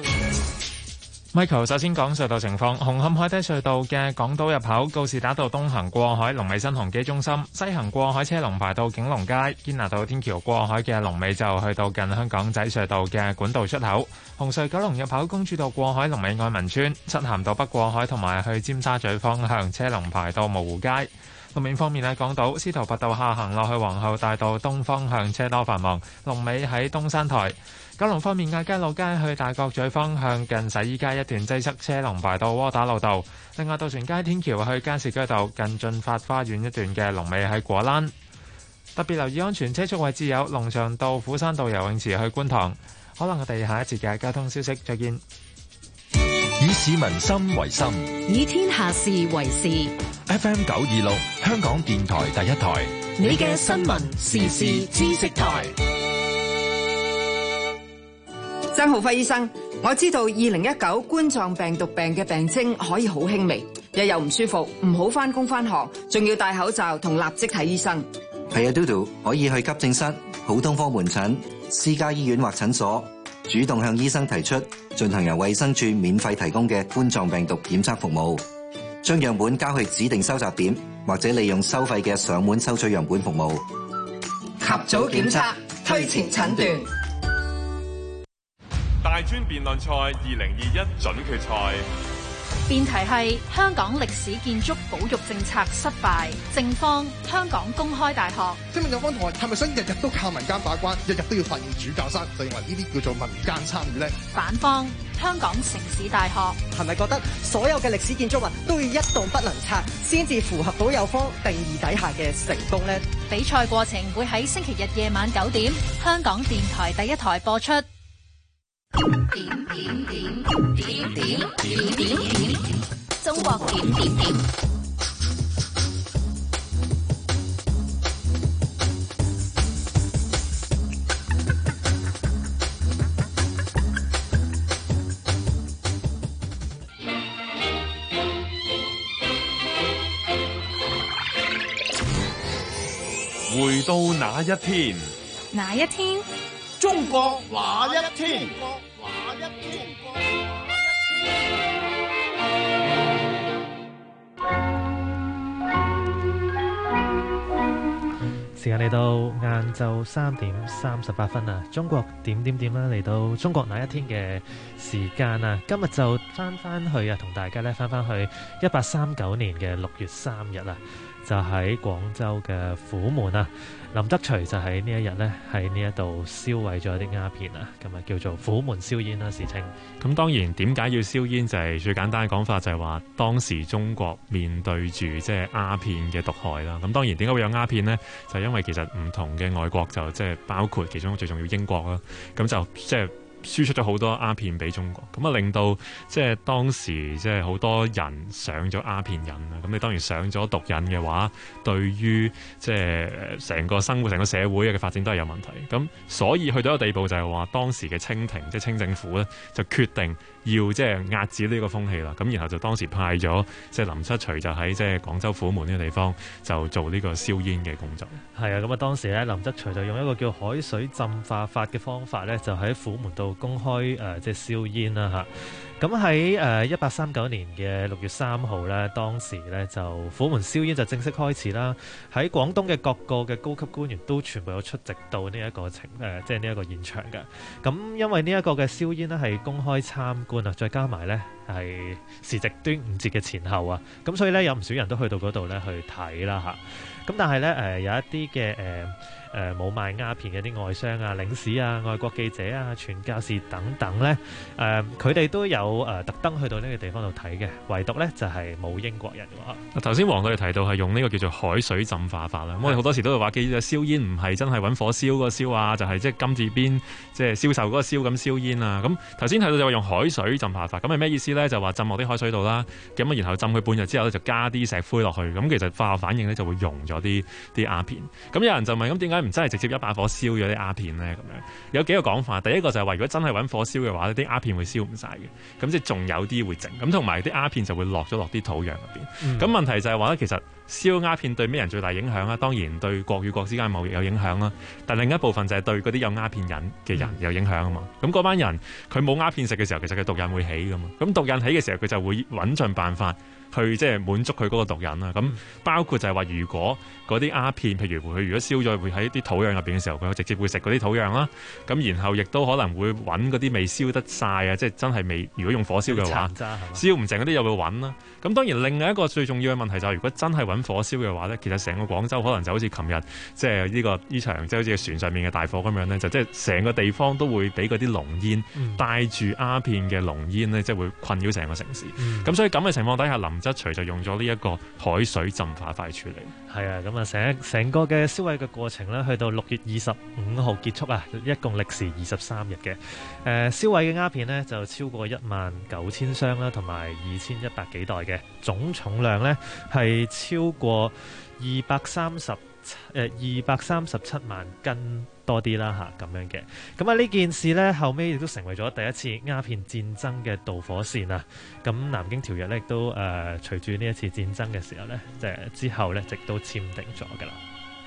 Michael 首先講隧道情況，紅磡海底隧道嘅港島入口告士打道東行過海龍尾新鴻基中心，西行過海車龍排到景隆街，堅拿道天橋過海嘅龍尾就去到近香港仔隧道嘅管道出口。紅隧九龍入口公主道過海龍尾愛民邨，漆咸道北過海同埋去尖沙咀方向車龍排到蕪湖街。路面方面喺港島司徒拔道下行落去皇后大道東方向車多繁忙，龍尾喺東山台。九龍方面，亞皆老街去大角咀方向近洗衣街一段擠塞，車龍排到窩打老道。另外，渡船街天橋去加士居道近進發花園一段嘅龍尾喺果欄。特別留意安全車速位置有龍翔道、虎山道游泳池去觀塘。可能我哋下一節嘅交通消息再見。 以市民心為心， 以天下事為事。 FM 926，香港電台第一台， 你嘅新聞時事知識台。 曾浩輝醫生，我知道2019冠狀病毒病嘅病徵可以好輕微，日又唔舒服，唔好返工返學，仲要戴口罩同立即睇醫生。 係啊，嘟嘟可以去急症室、普通科門診、私家醫院或診所，主動向醫生提出進行由衛生署免費提供嘅冠狀病毒檢測服務，將樣本交去指定收集點，或者利用收費嘅上門收取樣本服務。 及早檢測，推前診斷。 大專辯論賽2021準決賽， 辯題係香港歷史建築保育政策失敗，正方香港公開大學。 請問有方同學係咪想日日都靠民間把關，日日都要發現主教山，就認為呢啲叫做民間參與呢？ 反方香港城市大學係咪覺得所有嘅歷史建築物都要一動不能拆，先至符合到有方定義底下嘅成功呢？ 比賽過程會喺星期日夜晚9點，香港電台第一台播出。中國點點點。 回到那一天， 哪一天？ 中國那一天。 時間嚟到晏晝3:38啊！中國點點點啦，嚟到中國那一天嘅時間啊！今日就翻去啊，同大家咧翻去1839年嘅6月3日啊，就喺廣州嘅虎門啊，林則徐就喺呢一日呢，喺呢一度燒毀咗啲鴉片啊，咁啊叫做虎門燒煙啦，史稱。 咁當然點解要燒煙就係最簡單嘅講法，就係話當時中國面對住即係鴉片嘅毒害啦。咁當然點解會有鴉片呢？就因為其實唔同嘅外國就即係包括其中最重要英國啦，咁就即係輸出咗好多鴉片俾中國，咁啊令到即係當時即係好多人上咗鴉片癮啦。咁你當然上咗毒癮嘅話，對於即係成個生活、成個社會嘅發展都係有問題。咁所以去到一個地步就係話，當時嘅清廷即係清政府咧，就決定要即係壓止呢個風氣啦。咁然後就當時派咗即係林則徐就喺即係廣州虎門呢個地方就做呢個燒煙嘅工作。 係啊，咁啊當時咧林則徐就用一個叫海水浸化法嘅方法咧，就喺虎門度公開即係燒煙啦嚇。咁喺1839年嘅6月3號咧，當時咧就虎門燒煙就正式開始啦。喺廣東嘅各個嘅高級官員都全部有出席到呢一個即係呢一個現場嘅。咁因為呢一個嘅燒煙咧係公開參觀啊，再加埋咧係時值端午節嘅前後啊，咁所以咧有唔少人都去到嗰度咧去睇啦嚇。咁但係咧有一啲嘅冇賣鴉片嘅啲外商啊、領事啊、外國記者啊、傳教士等等咧，佢哋都有特登去到呢個地方度睇嘅，唯獨咧就係冇英國人喎。 頭先黃佢哋提到係用呢個叫做海水浸化法啦。咁我哋好多時都會話，記住燒煙唔係真係揾火燒嗰個燒啊，就係即係金字邊即係銷售嗰個燒咁燒煙啊。咁頭先提到就話用海水浸化法，咁係咩意思咧？就話浸落啲海水度啦，咁然後浸佢半日之後咧就加啲石灰落去，咁其實化學反應咧就會溶咗啲鴉片。咁有人就問，咁點解唔真係直接一把火燒咗啲鴉片咧？咁樣有幾個講法。第一個就係話，如果真係揾火燒嘅話，啲鴉片會燒唔晒嘅，咁即係仲有啲會剩，咁同埋啲鴉片就會落咗落啲土壤入邊。咁問題就係話咧，其實燒鴉片對咩人最大影響啊？當然對國與國之間貿易有影響啦，但另一部分就係對嗰啲有鴉片癮嘅人有影響啊嘛。咁嗰班人佢冇鴉片食嘅時候，其實佢毒癮會起噶嘛。咁毒癮起嘅時候，佢就會揾盡辦法去即係滿足佢嗰個毒癮啦。咁包括就係話，如果嗰啲鴉片，譬如佢如果燒咗會喺啲土壤入邊嘅時候，佢直接會食嗰啲土壤啦。咁然後亦都可能會揾嗰啲未燒得晒啊，即係真係未，如果用火燒嘅話，燒唔成嗰啲又會揾啦。咁當然另外一個最重要嘅問題就係，如果真係揾火燒嘅話咧，其實成個廣州可能就好似琴日即係呢場即係好似船上面嘅大火咁樣咧，就即係成個地方都會俾嗰啲濃煙帶住鴉片嘅濃煙咧，即係會困擾成個城市。咁所以咁嘅情況底下，林則徐就用咗呢一個海水浸化法去處理。 係啊，咁啊成個嘅燒毀嘅過程咧，去到6月25號結束啊，一共歷時23日嘅。燒毀嘅鴉片呢，就超過19000箱啦，同埋2100幾袋嘅，總重量呢，係超過237萬斤多啲啦嚇，咁樣嘅。咁啊呢件事呢，後尾亦都成為咗第一次鴉片戰爭嘅導火線啊。咁南京條約呢，亦都隨住呢一次戰爭嘅時候呢，即係之後呢，直都簽訂咗㗎啦。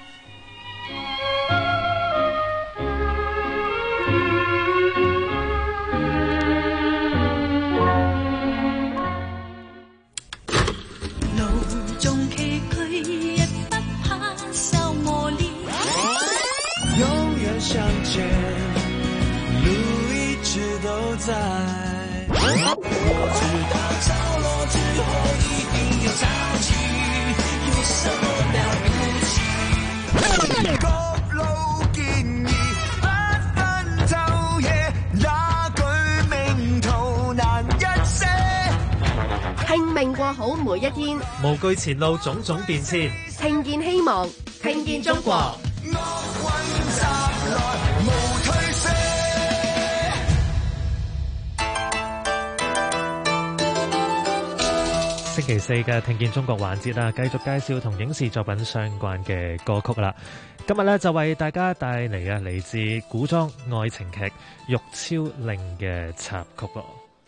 向前，路一直都在。我知道着落之後一定有潮起，有什麼了不起？各路建議不分晝夜，那句名圖難一些。 拼命過好每一天， 無懼前路種種變遷， 聽見希望，聽見中國。 星期四嘅聽見中國環節啦，繼續介紹同影視作品相關嘅歌曲啦。今日咧就為大家帶嚟啊嚟自古裝愛情劇《玉超令》嘅插曲咯。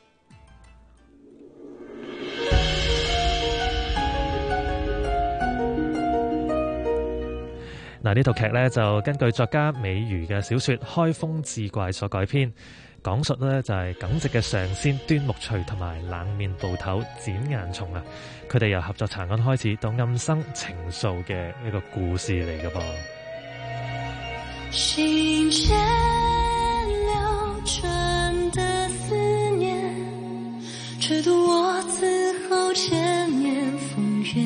嗱，呢套劇咧就根據作家美瑜嘅小說《開封志怪》所改編。講述呢就係耿直嘅上仙端木蕖同埋冷面捕頭展顏松啊，佢哋由合作查案開始到暗生情愫嘅一個故事嚟嘅噃。 心间流转的思念，吹度我此后千年风月。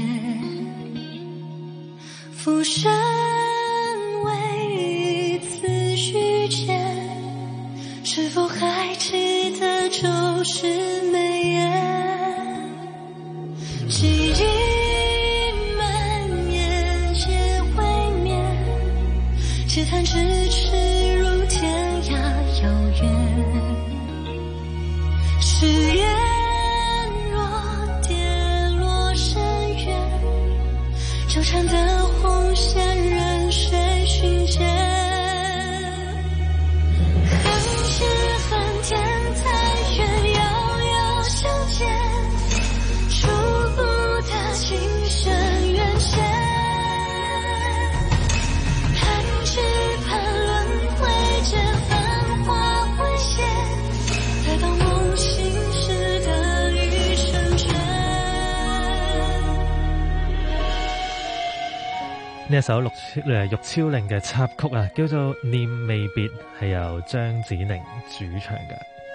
浮生为一次遇见，是否还记得旧时眉眼？记忆蔓延皆会面，嗟叹咫尺如天涯遥远。誓言若跌落深渊，纠缠的红线任谁寻见。恨天恨天才愿遥遥相见，触不得情深缘浅。盼只盼轮回间繁华会现，再当梦醒时的一成全。 呢一首玉超令嘅插曲啊，叫做《念未別》，係由張子寧主唱嘅。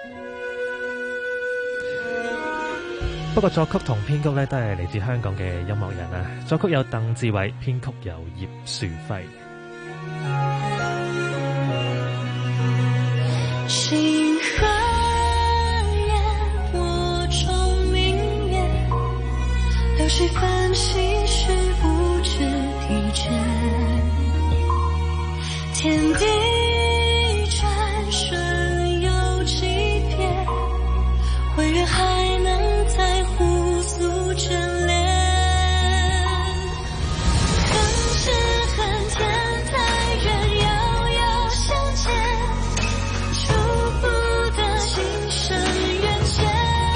不過作曲同編曲咧都係嚟自香港嘅音樂人啊，作曲有鄧志偉，編曲有葉樹輝。 星河烟波中明月，流水泛心事不知疲倦。天地转瞬又几遍，唯愿还能在互诉眷恋。恨天恨天才愿遥遥相见，触不得情深缘浅。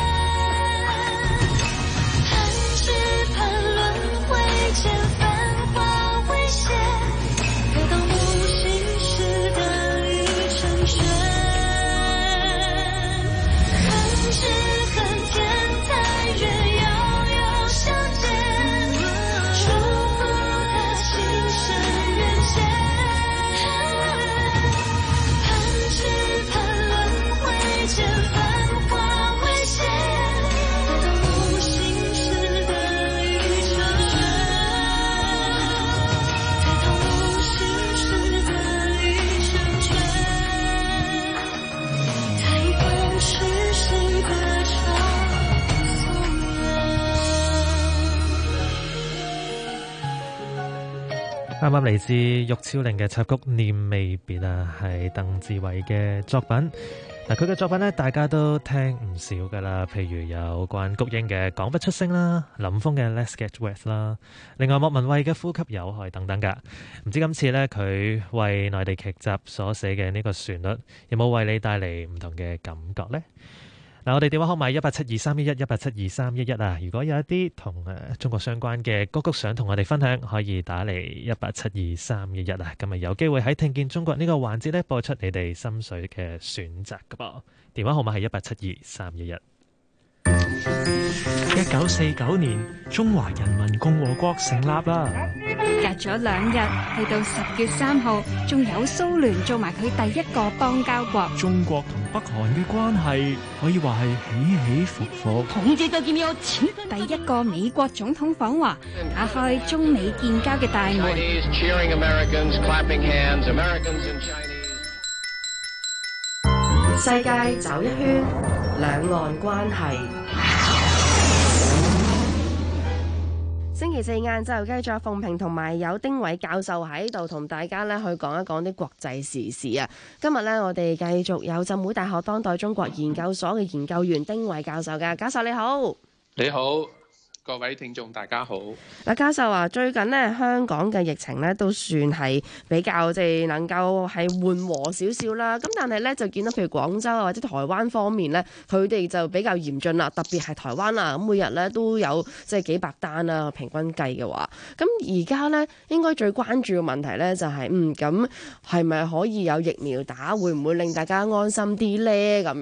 盼只盼轮回间繁华会现，再当梦醒时的一成全。恨只恨天才愿遥遥相见，触不得情深缘浅。盼只盼轮回间繁华会现，再当梦醒时的一成全。再当梦醒时的一成全。才观痴心歌唱颂啱啱嚟自玉超令嘅插曲《念未別》啊，係鄧志偉嘅作品。嗱，佢嘅作品咧，大家都聽唔少噶啦，譬如有關谷英嘅《講不出聲》啦，林峰嘅《Let's Get Wet》啦，另外莫文蔚嘅《呼吸有害》等等噶。唔知今次咧，佢為內地劇集所寫嘅呢個旋律，有冇為你帶嚟唔同嘅感覺呢？嗱，我哋電話號碼187231187231啊！如果有一啲同中國相關嘅歌曲想同我哋分享，可以打嚟187231啊！今日有機會喺聽見中國呢個環節咧播出你哋心水嘅選擇噶噃。電話號碼係187231。 1949年，中華人民共和國成立啦。 隔咗2日，去到10月3號，仲有蘇聯做埋佢第一個邦交國。 中國同北韓嘅關係可以話係起起伏伏。 第一個美國總統訪華，打開中美建交嘅大門。 世界走一圈，兩岸關係。星期四晏晝繼續鳳萍同埋有丁偉教授喺度同大家咧去講一講啲國際時事啊！今日咧我哋繼續有浸會大學當代中國研究所嘅研究員丁偉教授嘅。教授你好。 你好。各位聽眾大家好。 嗱，教授啊，最近咧香港嘅疫情咧都算係比較能夠係緩和少少啦。咁但係咧就見到譬如廣州啊或者台灣方面咧，佢哋就比較嚴峻啦。特別係台灣啦，咁每日咧都有幾百單啦，平均計嘅話。咁而家咧應該最關注嘅問題咧就係咁係咪可以有疫苗打？會唔會令大家安心啲咧？咁樣。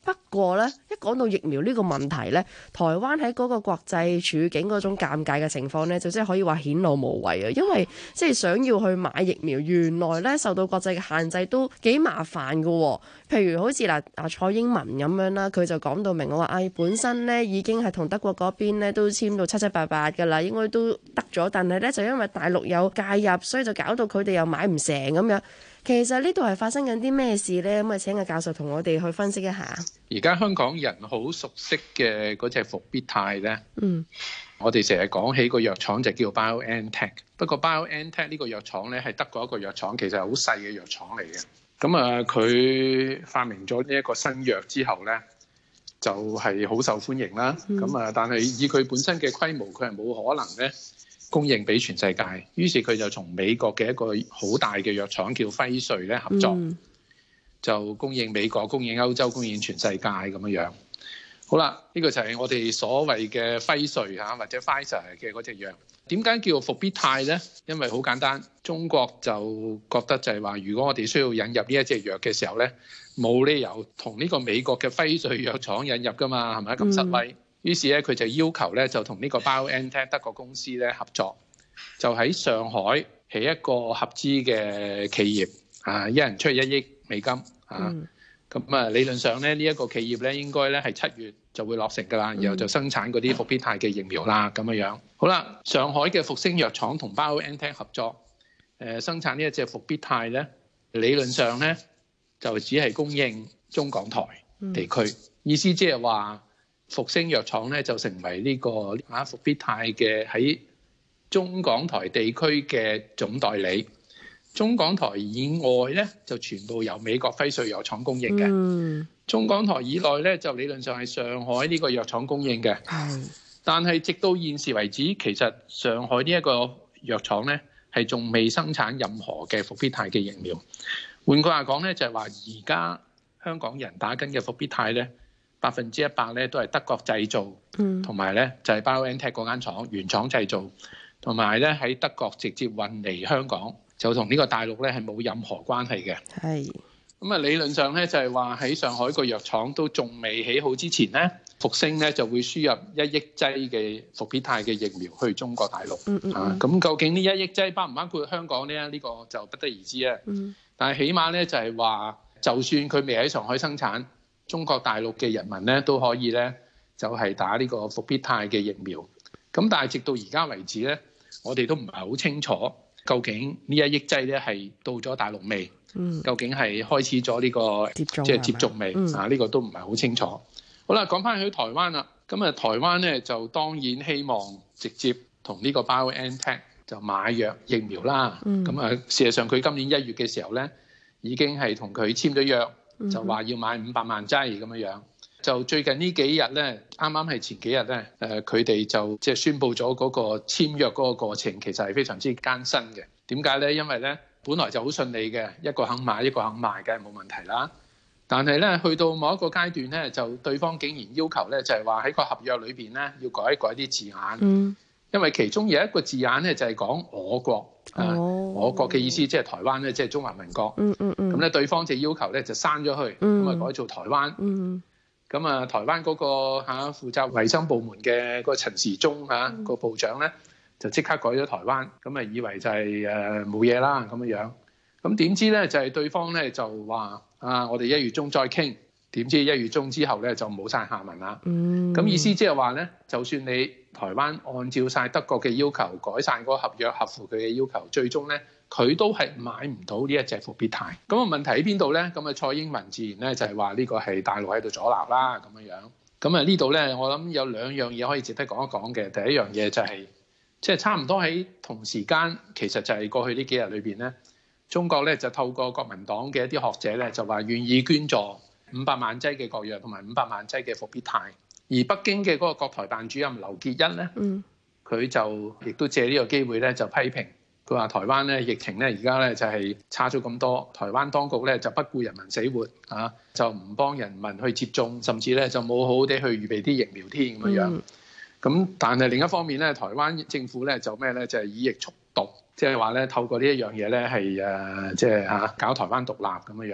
不過咧，一講到疫苗呢個問題咧，台灣喺嗰個國際處境嗰種尷尬嘅情況咧，就即係可以話顯露無遺啊！因為即係想要去買疫苗，原來咧受到國際嘅限制都幾麻煩㗎喎。譬如好似蔡英文咁樣啦，佢就講到明我話，本身咧已經係同德國嗰邊咧都簽到七七八八㗎啦，應該都得咗，但係咧就因為大陸有介入，所以就搞到佢哋又買唔成咁樣。其實呢度係發生緊啲咩事呢？咁啊，請阿教授同我哋去分析一下。 而家香港人好熟悉嘅嗰隻復必泰呢，我哋成日講起個藥廠就叫 BioNTech。不過 BioNTech 呢個藥廠呢係德國一個藥廠，其實係好細嘅藥廠嚟嘅。咁啊，佢發明咗呢一個新藥之後呢，就係好受歡迎啦。咁啊，但係以佢本身嘅規模，佢係冇可能呢供應俾全世界，於是佢就從美國嘅一個好大嘅藥廠叫輝瑞咧合作，就供應美國、供應歐洲、供應全世界咁樣。好啦，呢個就係我哋所謂嘅輝瑞或者 Pfizer 嘅嗰隻藥。點解叫復必泰呢？因為好簡單，中國就覺得就係話，如果我哋需要引入呢一隻藥嘅時候呢，冇理由同呢個美國嘅輝瑞藥廠引入噶嘛，係咪咁失威？於是咧，佢就要求咧，就同呢個 BioNTech 德國公司咧合作，就喺上海起一個合資嘅企業，一人出1億美金，咁理論上咧，呢一個企業咧應該咧係7月就會落成㗎啦，然後就生產嗰啲復必泰嘅疫苗啦，咁樣。好啦，上海嘅復星藥廠同 BioNTech 合作，生產呢一隻復必泰咧，理論上咧就只係供應中港台地區，意思即係話，復星藥廠咧就成為呢個復必泰嘅喺中港台地區嘅總代理，中港台以外咧就全部由美國輝瑞藥廠供應嘅，中港台以內咧就理論上係上海呢個藥廠供應嘅。但係直到現時為止，其實上海呢一個藥廠咧係仲未生產任何嘅復必泰嘅疫苗。換句話講咧，就係話而家香港人打緊嘅復必泰咧，100%咧都係德國製造，同埋咧就係 BioNTech 嗰間廠原廠製造，同埋咧喺德國直接運嚟香港，就同呢個大陸咧係冇任何關係嘅。係咁啊，理論上咧就係話喺上海個藥廠都仲未起好之前咧，復星咧就會輸入1億劑嘅復必泰嘅疫苗去中國大陸。咁究竟呢1億劑包唔包括香港咧？呢個就不得而知啊。但係起碼咧就係話，就算佢未喺上海生產，中國大陸嘅人民咧都可以咧就係打呢個復必泰嘅疫苗。咁但係直到而家為止咧，我哋都唔係好清楚究竟呢1億劑咧係到咗大陸未？究竟係開始咗呢個即係接種未？呢個都唔係好清楚。好啦，講翻去台灣啦。咁啊，台灣咧就當然希望直接同呢個 BioNTech 就買藥疫苗啦。咁啊，事實上佢今年1月嘅時候咧已經係同佢簽咗約。就話要買500萬劑咁樣，就最近呢幾日咧，啱啱係前幾日咧，佢哋就即係宣布咗嗰個簽約嗰個過程，其實係非常之艱辛嘅。點解咧？因為咧，本來就好順利嘅，一個肯買，一個肯賣，梗係冇問題啦。但係咧，去到某一個階段咧，就對方竟然要求咧，就係話喺個合約裏邊咧，要改一改啲字眼。因為其中有一個字眼咧，就係講我國。我國嘅意思即係台灣咧，即係中華民國。咁咧，對方就要求咧就刪咗去，咁啊改做台灣。咁啊，台灣嗰個負責衛生部門嘅個陳時中個部長咧，就即刻改咗台灣，咁啊以為就係冇嘢啦咁樣。咁點知咧就係對方咧就話我哋1月中再傾。點知1月中之後咧就冇晒下文啦。咁意思即係話咧，就算你台灣按照晒德國嘅要求改晒嗰個合約，合乎佢嘅要求，最終咧佢都係買唔到呢一隻復必泰。咁個問題喺邊度咧？咁啊蔡英文自然咧就係話呢個係大陸喺度阻撓啦咁樣。咁啊呢度咧我諗有2樣嘢可以值得講一講嘅。第一樣嘢就係即係差唔多喺同時間，其實就係過去呢幾日裏邊咧，中國咧就透過國民黨嘅一啲學者咧就話願意捐助500萬劑嘅國藥同埋500萬劑嘅復必泰，而北京嘅嗰個國台辦主任劉結一咧，佢就亦都借呢個機會咧就批評，佢話台灣咧疫情咧而家咧就係差咗咁多，台灣當局咧就不顧人民死活就唔幫人民去接種，甚至咧就冇好好地去預備啲疫苗添咁樣。咁但係另一方面咧，台灣政府咧就咩咧就係以疫促獨，即係話咧透過呢一樣嘢咧係即係搞台灣獨立咁樣。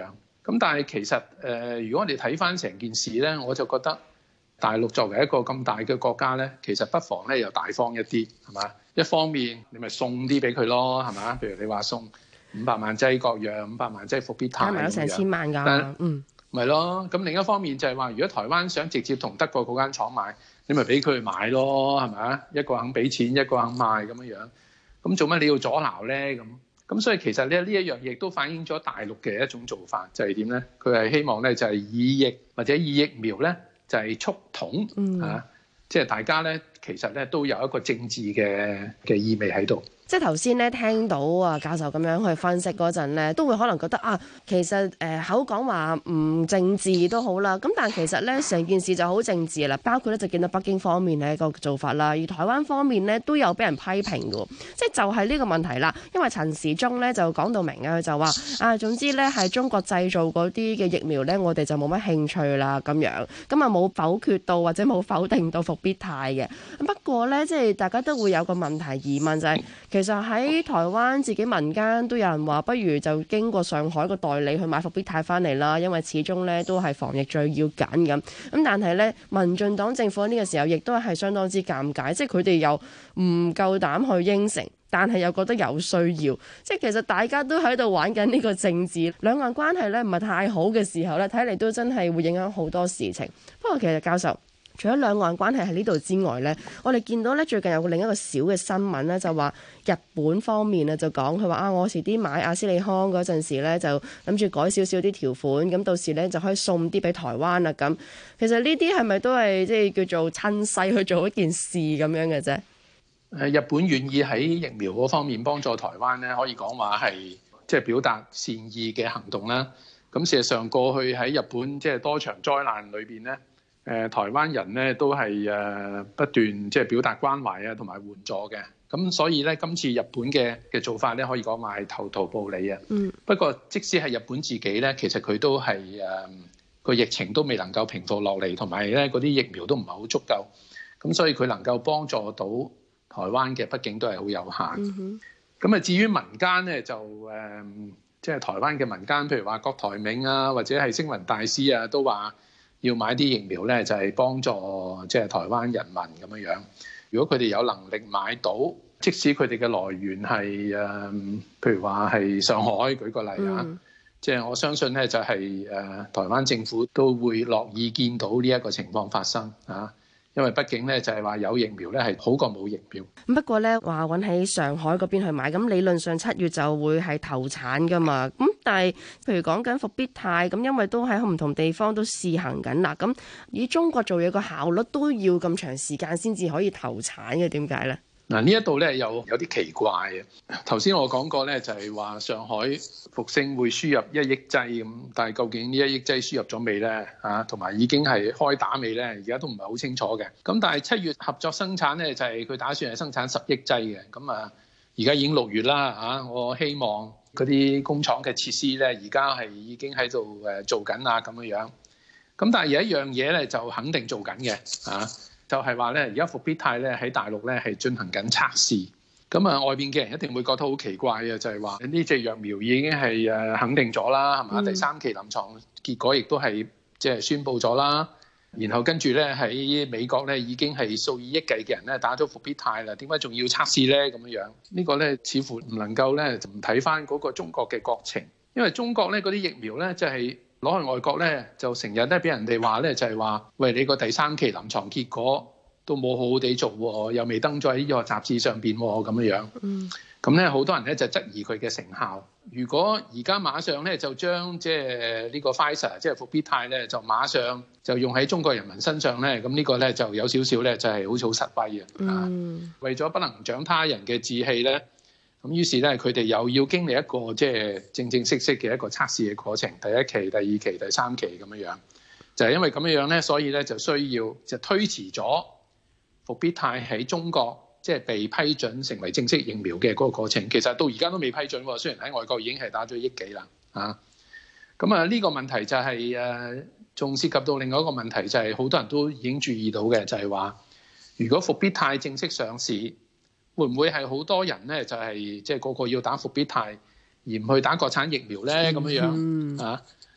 咁但係其實如果我哋睇翻成件事咧，我就覺得大陸作為一個咁大嘅國家咧，其實不妨咧又大方一啲，係嘛？一方面你咪送啲俾佢咯，係嘛？譬如你話送500萬劑各樣，500萬劑復必泰， 加埋有成千萬㗎， 咪咯。咁另一方面就係話，如果台灣想直接同德國嗰間廠買，你咪俾佢買咯，係咪啊？一個肯俾錢，一個肯賣咁樣。咁做乜你要阻撓咧？咁所以其實咧呢一樣嘢亦都反映咗大陸嘅一種做法，就係點咧？佢係希望咧就係以疫或者以疫苗咧就係促統即係大家咧其實咧都有一個政治嘅意味喺度。 即係頭先咧聽到啊教授咁樣去分析嗰陣咧，都會可能覺得啊，其實口講話唔政治都好啦，咁但係其實咧成件事就好政治啦。包括咧就見到北京方面咧個做法啦，而台灣方面咧都有俾人批評嘅，即係就係呢個問題啦。因為陳時中咧就講到明啊，佢就話啊，總之咧係中國製造嗰啲嘅疫苗咧，我哋就冇乜興趣啦咁樣，咁啊冇否決到或者冇否定到復必泰嘅。不過咧，即係大家都會有個問題疑問就係。其實喺台灣自己民間都有人話，不如就經過上海個代理去買復必泰翻嚟啦，因為始終咧都係防疫最要緊咁。咁但係咧，民進黨政府喺呢個時候亦都係相當之尷尬，即係佢哋又唔夠膽去應承，但係又覺得有需要。即係其實大家都喺度玩緊呢個政治，兩岸關係咧唔係太好嘅時候咧，睇嚟都真係會影響好多事情。不過其實教授，除咗兩岸關係喺呢度之外呢，我哋見到呢最近有另一個小嘅新聞呢，就話日本方面呢就講佢話啊，我遲啲買阿斯利康嗰陣時呢，就諗住改少少啲條款，咁到時呢就可以送啲俾台灣啦咁。其實呢啲係咪都係即係叫做趁勢去做一件事咁樣嘅啫？ 日本願意喺疫苗嗰方面幫助台灣呢，可以講話係即係表達善意嘅行動啦。咁事實上過去喺日本即係多場災難裏邊呢。台灣人咧都係不斷即係表達關懷啊，同埋援助嘅。咁所以咧，今次日本嘅做法咧，可以講話係投桃報李啊。不過即使係日本自己咧，其實佢都係個疫情都未能夠平復落嚟，同埋咧嗰啲疫苗都唔係好足夠。咁所以佢能夠幫助到台灣嘅，畢竟都係好有限。咁至於民間咧，就即係台灣嘅民間，譬如話郭台銘啊，或者係星雲大師啊，都話要買啲疫苗咧，就係幫助即係台灣人民咁樣樣。如果佢哋有能力買到，即使佢哋嘅來源係譬如話係上海，舉個例啊，即係我相信咧就係台灣政府都會樂意見到呢一個情況發生啊。因為畢竟咧就係話有疫苗咧係好過冇疫苗。 不過咧話揾喺上海嗰邊去買，咁理論上7月就會係投產噶嘛。咁但係譬如講緊復必泰，咁因為都喺唔同地方都試行緊啦。咁以中國做嘢個效率都要咁長時間先至可以投產嘅，點解咧？ 嗱，呢一度咧有啲奇怪嘅。頭先我講過咧，就係話上海復星會輸入1億劑咁，但係究竟呢1億劑輸入咗未咧？同埋已經係開打未咧？而家都唔係好清楚嘅。咁但係7月合作生產咧，就係佢打算係生產10億劑嘅。咁而家已經6月啦，我希望嗰啲工廠嘅設施咧，而家係已經喺度做緊啦咁樣樣。咁但係有一樣嘢咧，就肯定做緊嘅就係話咧，而家復必泰咧喺大陸咧係進行緊測試，咁外邊嘅人一定會覺得好奇怪嘅，就係話呢隻藥苗已經係肯定咗啦，係嘛？第3期臨床結果亦都係即係宣佈咗啦，然後跟住咧喺美國咧已經係數以億計嘅人咧打咗復必泰啦，點解仲要測試咧咁樣樣？呢個咧似乎唔能夠咧唔睇翻嗰個中國嘅國情，因為中國咧嗰啲疫苗咧就係攞去外國咧，就成日咧俾人哋話咧，就係話，喂，你個第3期臨床結果都冇好好地做喎，又未登咗喺醫學雜誌上邊喎，咁樣樣。咁咧好多人咧就質疑佢嘅成效。如果而家馬上咧就將即係呢個 Pfizer 即係復必泰咧，就馬上就用喺中國人民身上咧，咁呢個咧就有少少咧就係好似好失威嘅。為咗不能長他人嘅志氣咧。咁於是咧，佢哋又要經歷一個即係正正式式嘅一個測試嘅過程，第1期、第2期、第3期咁樣樣，就係因為咁樣樣咧，所以咧就需要就推遲咗復必泰喺中國即係被批准成為正式疫苗嘅嗰個過程。其實到而家都未批准喎，雖然喺外國已經係打咗1億幾啦咁呢個問題就係仲涉及到另外一個問題，就係好多人都已經注意到嘅，就係話如果復必泰正式上市，會唔會係好多人咧就係即係個個要打復必泰，而唔去打國產疫苗咧咁樣樣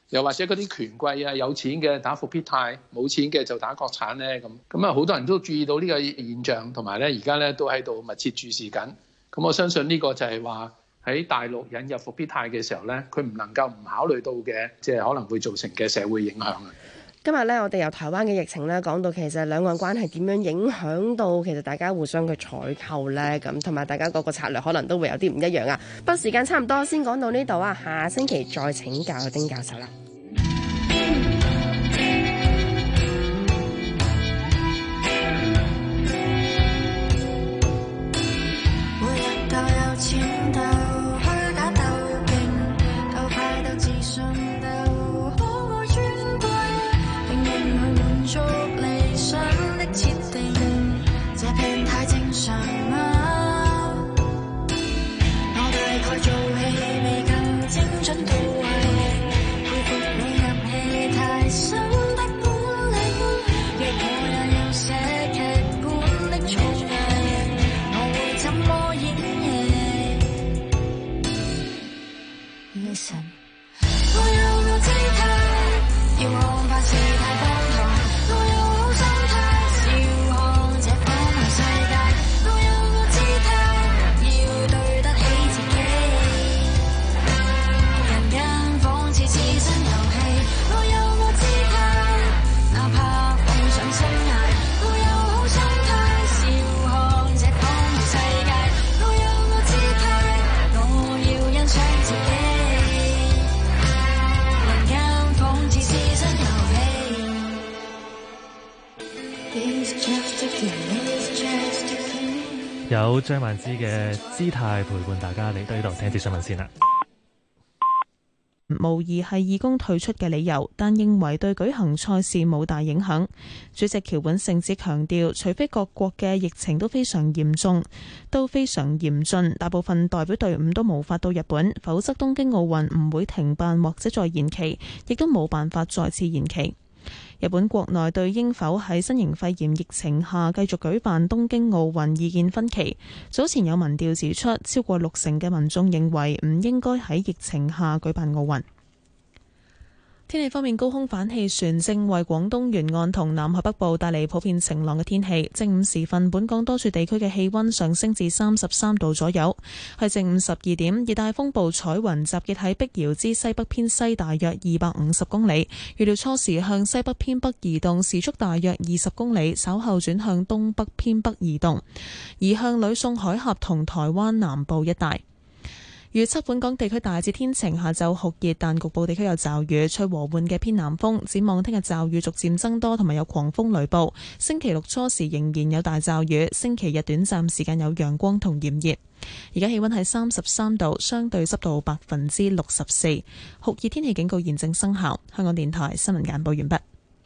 又或者嗰啲權貴啊，有錢嘅打復必泰，冇錢嘅就打國產咧咁啊，好多人都注意到呢個現象，同埋咧而家咧都喺度密切注視緊。咁我相信呢個就係話喺大陸引入復必泰嘅時候咧，佢唔能夠唔考慮到嘅，即係可能會造成嘅社會影響啊。 今日咧，我哋由台灣嘅疫情咧講到，其實兩岸關係點樣影響到其實大家互相嘅採購咧，咁同埋大家嗰個策略可能都會有啲唔一樣啊。不過時間差唔多，先講到呢度啊，下星期再請教丁教授啦。 有張曼芝嘅姿態陪伴大家嚟到呢度聽節新聞先啦。 無疑係義工退出嘅理由，但認為對舉行賽事冇大影響。主席橋本聖子強調，除非各國嘅疫情都非常嚴峻，大部分代表隊伍都無法到日本，否則東京奧運唔會停辦或者再延期，亦都冇辦法再次延期。日本國內對應否喺新型肺炎疫情下繼續舉辦東京奧運意見分歧。早前有民調指出，超過60%嘅民眾認為唔應該喺疫情下舉辦奧運。天氣方面，高空反氣旋正為廣東沿岸同南海北部帶嚟普遍晴朗嘅天氣。正午時分，本港多處地區嘅氣溫上升至33度左右。係正午12點，熱帶風暴彩雲集結喺碧瑤之西北偏西大約250公里，預料初時向西北偏北移動，時速大約20公里，稍後轉向東北偏北移動，移向呂宋海峽同台灣南部一帶。預測本港地區大致天晴，下晝酷熱，但局部地區有驟雨，吹和緩嘅偏南風。展望聽日驟雨逐漸增多，同埋有狂風雷暴。星期六初時仍然有大驟雨，星期日短暫時間有陽光同炎熱。而家氣溫係33度，相對濕度64%。酷熱天氣警告現正生效。香港電台新聞簡報完畢。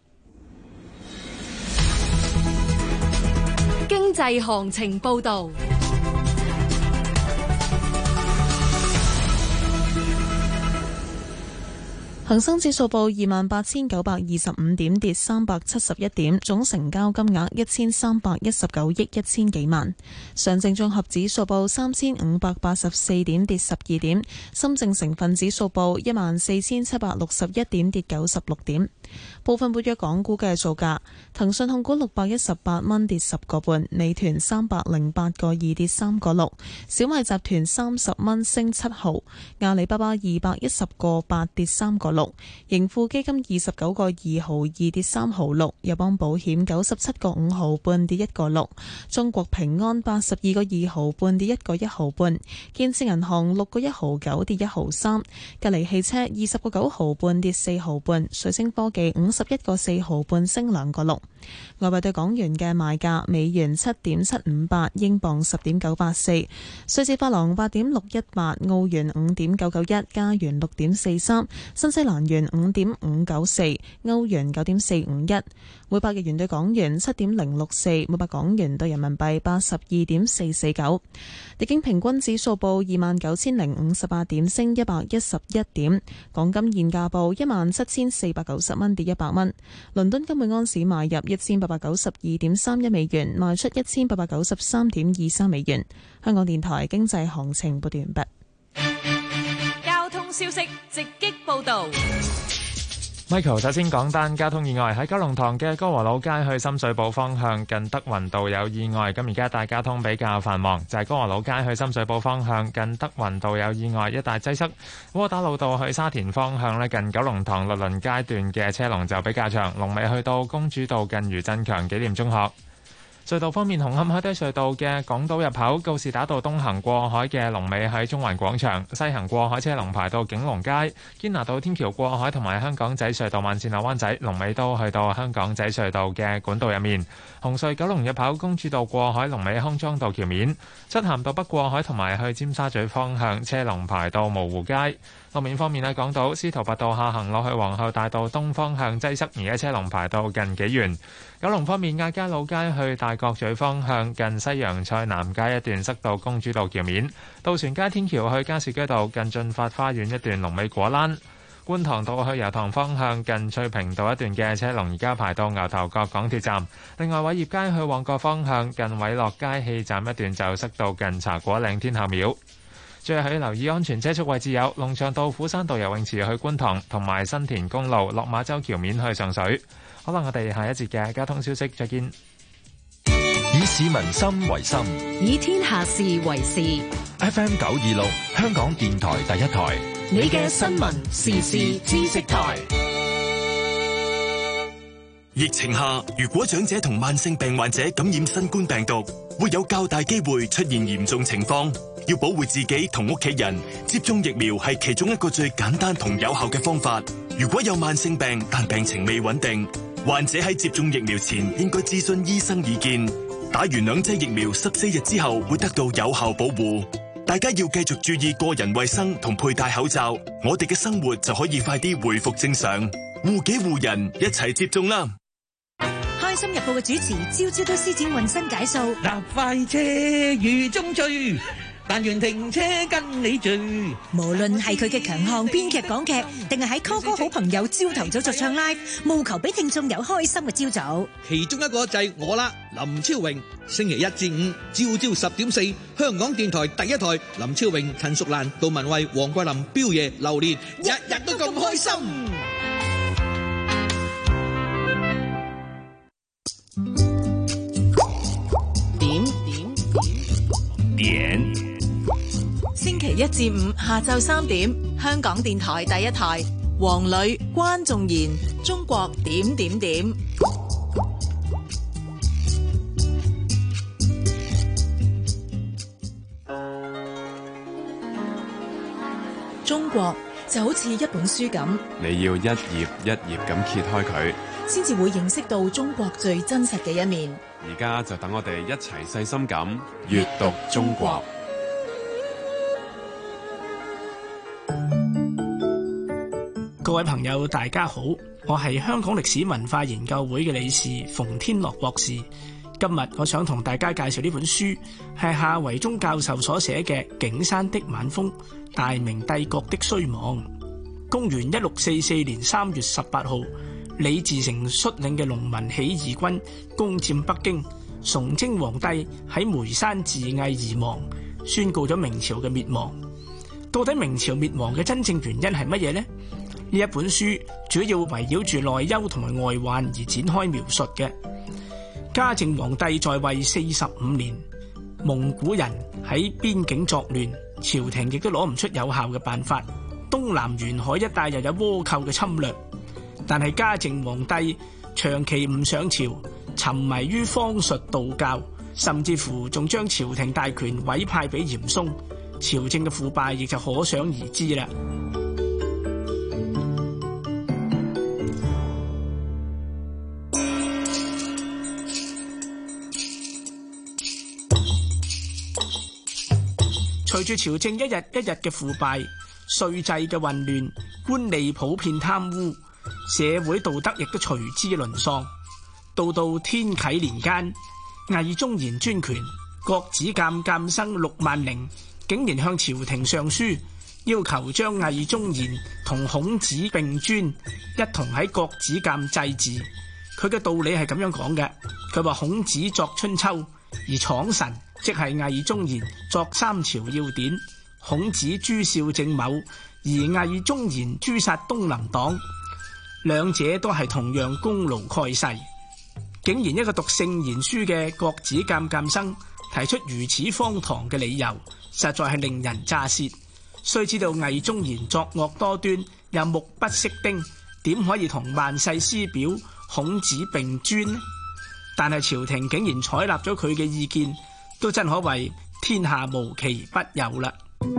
經濟行情報道。 恒生指數報28,925點，跌371點，總成交金額1319億1000幾萬。上證綜合指數報3584點，跌12點。深證成分指數報14761點，跌96點。部分活躍港股嘅造價：騰訊控股618蚊，跌10個半；美團308個2，跌3個6；小米集團30蚊，升7毫；阿里巴巴210個8，跌3個6；盈富基金29個2毫2，跌3毫6；友邦保險97個5毫半，跌1個6；中國平安82個2毫半，跌1個1毫半；建設銀行6個1毫9，跌1毫3；吉利汽車20個9毫半，跌4毫半；瑞星科技51個4毫半，升2個6。外幣對港元嘅賣價：美元7.758，英鎊10.984，瑞士法郎8.618，澳元5.991，加元6.43，新西蘭元5.594，歐元9.451。每百日元對港元7.064，每百港元對人民幣82.449。日經平均指數報29,058點，升111點。港金現價報17,490蚊，跌100蚊。倫敦金每盎司買入1892.31美元，賣出1893.23美元。香港電台經濟行情報道完畢。 交通消息直擊報道。 Michael 首先講單交通意外，喺九龍塘嘅歌和老街去深水埗方向近德雲道有意外，咁而家大交通比較繁忙，就係歌和老街去深水埗方向近德雲道有意外，一帶擠塞。窩打老道去沙田方向咧，近九龍塘律倫街段嘅車龍就比較長，龍尾去到公主道近余振強紀念中學。隧道方面，紅磡海底隧道嘅港島入口告士打道東行過海嘅龍尾喺中環廣場，西行過海車龍排到景隆街。堅拿道天橋過海同埋香港仔隧道慢線落灣仔龍尾都去到香港仔隧道嘅管道入面。紅隧九龍入口公主道過海龍尾康莊道橋面，漆咸道北過海同埋去尖沙咀方向車龍排到蕪湖街。路面方面咧，港島司徒拔道下行落去皇后大道東方向擠塞，而家車龍排到近紀元。九龍方面，亞皆老街去大角咀方向近西洋菜南街一段塞到公主道橋面，渡船街天橋去加士居道近駿發花園一段龍尾果欄。觀塘道去油塘方向近翠屏道一段嘅車龍而家排到牛頭角港鐵站。另外，偉業街去旺角方向近偉樂街氣站一段就塞到近茶果嶺天后廟。最後要留意安全車速位置有龍翔道虎山道游泳池去觀塘，同埋新田公路落馬洲橋面去上水。好啦，我哋下一節嘅交通消息再見。 以市民心為心， 以天下事為事。 FM 926香港電台第一台， 你嘅新聞時事知識台。 疫情下，如果長者同慢性病患者感染新冠病毒，會有較大機會出現嚴重情況。要保護自己同屋企人，接種疫苗係其中一個最簡單同有效嘅方法。如果有慢性病但病情未穩定，患者喺接種疫苗前應該諮詢醫生意見。打完2劑疫苗14日之後會得到有效保護。大家要繼續注意個人衛生同佩戴口罩，我哋嘅生活就可以快啲回復正常。護己護人，一齊接種啦！ 開心日報嘅主持朝朝都施展渾身解數， 搭快車如中醉，但願停車跟你聚。 無論係佢嘅強項編劇講劇，定係喺 call 歌好朋友朝頭早就唱 live， 務求俾聽眾有開心嘅朝早。 其中一個就係我啦，林超榮。星期1至5朝朝10.4，香港電台第一台，林超榮、陳淑蘭、杜文慧、黃桂林、彪爺、榴蓮，日日都咁開心。 點星期1至5下晝3點，香港電台第一台，黃磊、關仲賢，中國點點點。中國就好似一本書咁， 你要一頁一頁咁揭開佢， 先至會認識到中國最真實嘅一面。 而家就等我哋一齊細心咁閱讀中國。 各位朋友大家好，我係香港歷史文化研究會嘅理事馮天樂博士。今日我想同大家介紹呢本書，係夏維忠教授所寫嘅《景山的晚風：大明帝國的衰亡》。公元1644年3月18號，李自成率領嘅農民起義軍攻佔北京，崇禎皇帝喺梅山自縊而亡，宣告咗明朝嘅滅亡。到底明朝滅亡嘅真正原因係乜嘢呢？呢一本書主要圍繞住內憂同埋外患而展開描述嘅。嘉靖皇帝在位45年，蒙古人喺邊境作亂，朝廷亦都攞唔出有效嘅辦法。東南沿海一帶又有倭寇嘅侵略，但係嘉靖皇帝長期唔上朝，沉迷於方術道教，甚至乎仲將朝廷大權委派俾嚴嵩，朝政嘅腐敗亦就可想而知啦。隨住朝政一日一日嘅腐敗，稅制嘅混亂，官吏普遍貪污，社會道德亦都隨之淪喪。到天啟年間，魏忠賢專權，國子監監生陸萬寧竟然向朝廷上書，要求將魏忠賢同孔子並尊，一同喺國子監祭祀。佢嘅道理係咁樣講嘅，佢話孔子作春秋，而廠臣即係魏忠賢作三朝要典，孔子誅少正卯，而魏忠賢誅殺東林黨。 兩者都係同樣功勞蓋世。竟然一個讀聖賢書嘅國子監監生提出如此荒唐嘅理由，實在係令人咋舌。須知道魏忠賢作惡多端，又目不識丁，點可以同萬世師表孔子並尊呢？但係朝廷竟然採納咗佢嘅意見，都真可謂天下無奇不有啦。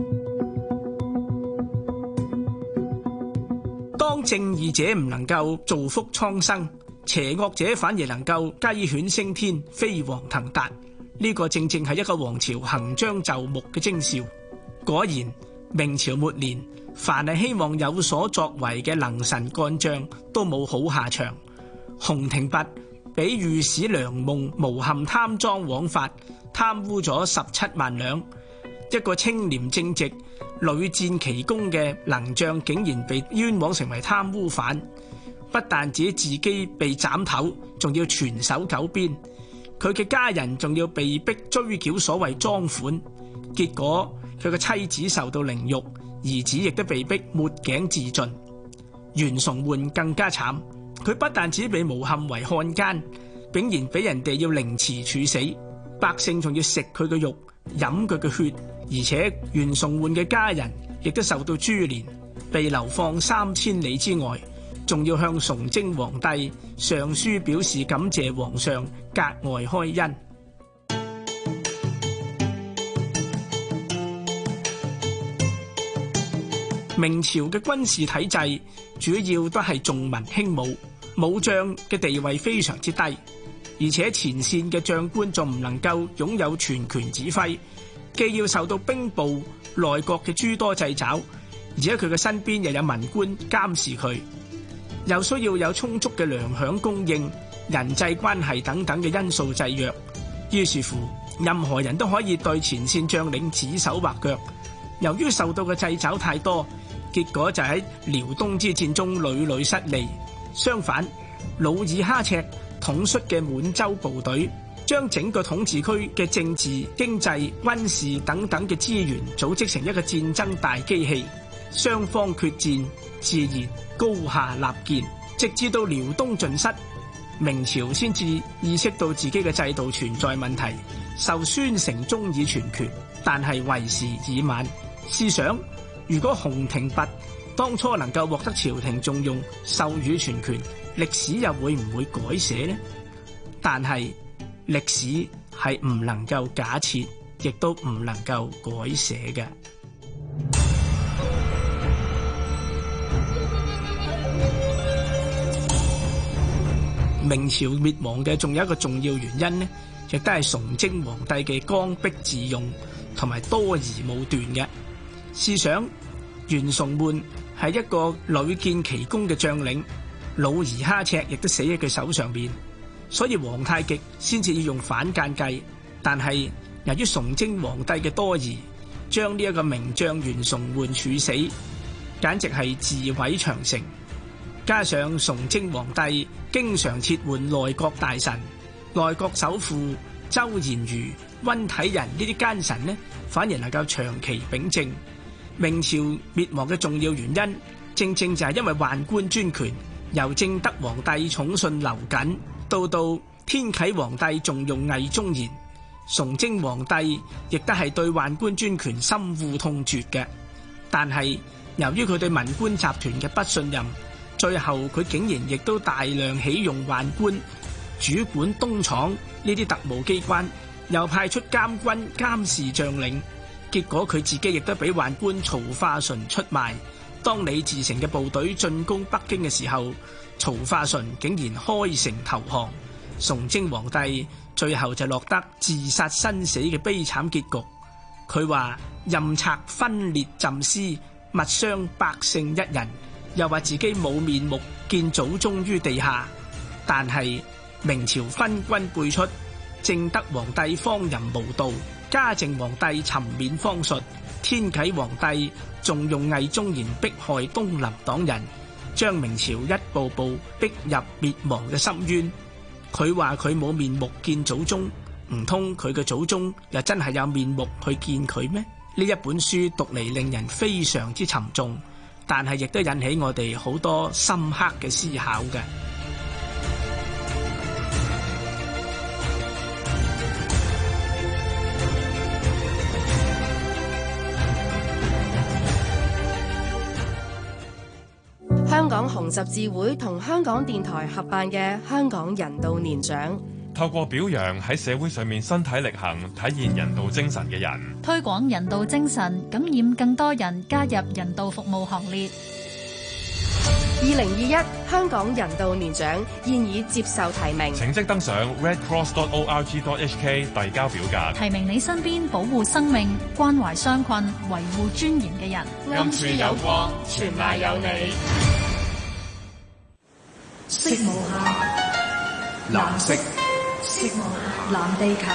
當正義者唔能夠造福蒼生，邪惡者反而能夠雞犬升天、飛黃騰達，呢個正正係一個王朝行將就木嘅徵兆。果然，明朝末年，凡係希望有所作為嘅能臣幹將都冇好下場。洪廷弼俾御史梁夢誣陷貪贓枉法，貪污咗17萬兩。一個清廉正直、屢戰奇功嘅能將，竟然被冤枉成為貪污犯。不但自己被斬頭，仲要全守九邊，佢嘅家人仲要被逼追繳所謂贓款。結果佢嘅妻子受到凌辱，兒子亦都被逼抹頸自盡。袁崇煥更加慘，佢不但只被誣陷為漢奸，竟然俾人哋要凌遲處死，百姓仲要食佢嘅肉、飲佢嘅血，而且袁崇煥嘅家人亦都受到株連，被流放3000里之外。仲要向崇禎皇帝上書表示感謝皇上格外開恩。明朝嘅軍事體制主要都係重文輕武，武將嘅地位非常之低，而且前線嘅將官仲唔能夠擁有全權指揮，既要受到兵部、內閣嘅諸多掣肘，而且佢嘅身邊又有文官監視佢。又需要有充足嘅糧餉供應、人際關係等等嘅因素制約，於是乎任何人都可以對前線將領指手畫腳。由於受到嘅掣肘太多，結果就喺遼東之戰中屢屢失利。相反，努爾哈赤統率嘅滿洲部隊，將整個統治區嘅政治、經濟、軍事等等嘅資源組織成一個戰爭大機器，雙方決戰，自然高下立見，直至到遼東盡失，明朝先至意識到自己嘅制度存在問題，受宣誠宗以全權，但係為時已晚。試想，如果洪廷弼當初能夠獲得朝廷重用，授予全權，歷史又會唔會改寫呢？但係歷史係唔能夠假設，亦都唔能夠改寫嘅。明朝滅亡嘅仲有一個重要原因呢，亦都係崇禎皇帝嘅剛愎自用同埋多疑武斷嘅。試想，袁崇煥係一個屢建奇功嘅將領，努爾哈赤亦都死喺佢手上邊，所以皇太極先至要用反間計。但係由於崇禎皇帝嘅多疑，將呢一個名將袁崇煥處死，簡直係自毀長城。加上崇禎皇帝經常撤換內閣大臣，內閣首輔周延儒、溫體仁呢啲奸臣呢，反而能夠長期秉政。明朝滅亡嘅重要原因，正正就係因為宦官專權，由正德皇帝寵信劉瑾，到天啟皇帝重用魏忠賢，崇禎皇帝亦都係對宦官專權深惡痛絕嘅。但係由於佢對文官集團嘅不信任，最後佢竟然亦都大量起用宦官，主管東廠呢啲特務機關，又派出監軍監視將領。結果佢自己亦都俾宦官曹化純出賣。當李自成嘅部隊進攻北京嘅時候，曹化純竟然開城投降，崇禎皇帝最後就落得自殺身死嘅悲慘結局。佢話任賊分裂浸屍，勿傷百姓一人，又話自己冇面目見祖宗於地下。但係明朝昏君輩出，正德皇帝荒淫無道，嘉靖皇帝沉湎荒術，天啟皇帝重用魏忠賢迫害東林黨人，將明朝一步步逼入滅亡嘅深淵。佢話佢冇面目見祖宗，唔通佢嘅祖宗又真係有面目去見佢咩？呢一本書讀嚟令人非常之沉重， 但係亦都引起我哋好多深刻嘅思考嘅。 香港紅十字會同香港電台合辦嘅香港人道年獎， 透過表揚喺社會上面身體力行、體現人道精神嘅人， 推廣人道精神，感染更多人加入人道服務行列。 2021香港人道年獎現已接受提名， 請即登上 redcross.org.hk 遞交表格， 提名你身邊保護生命、關懷傷困、維護尊嚴嘅人。 暗處有光，全賴有你。 色無限，藍色，色無限，藍地球。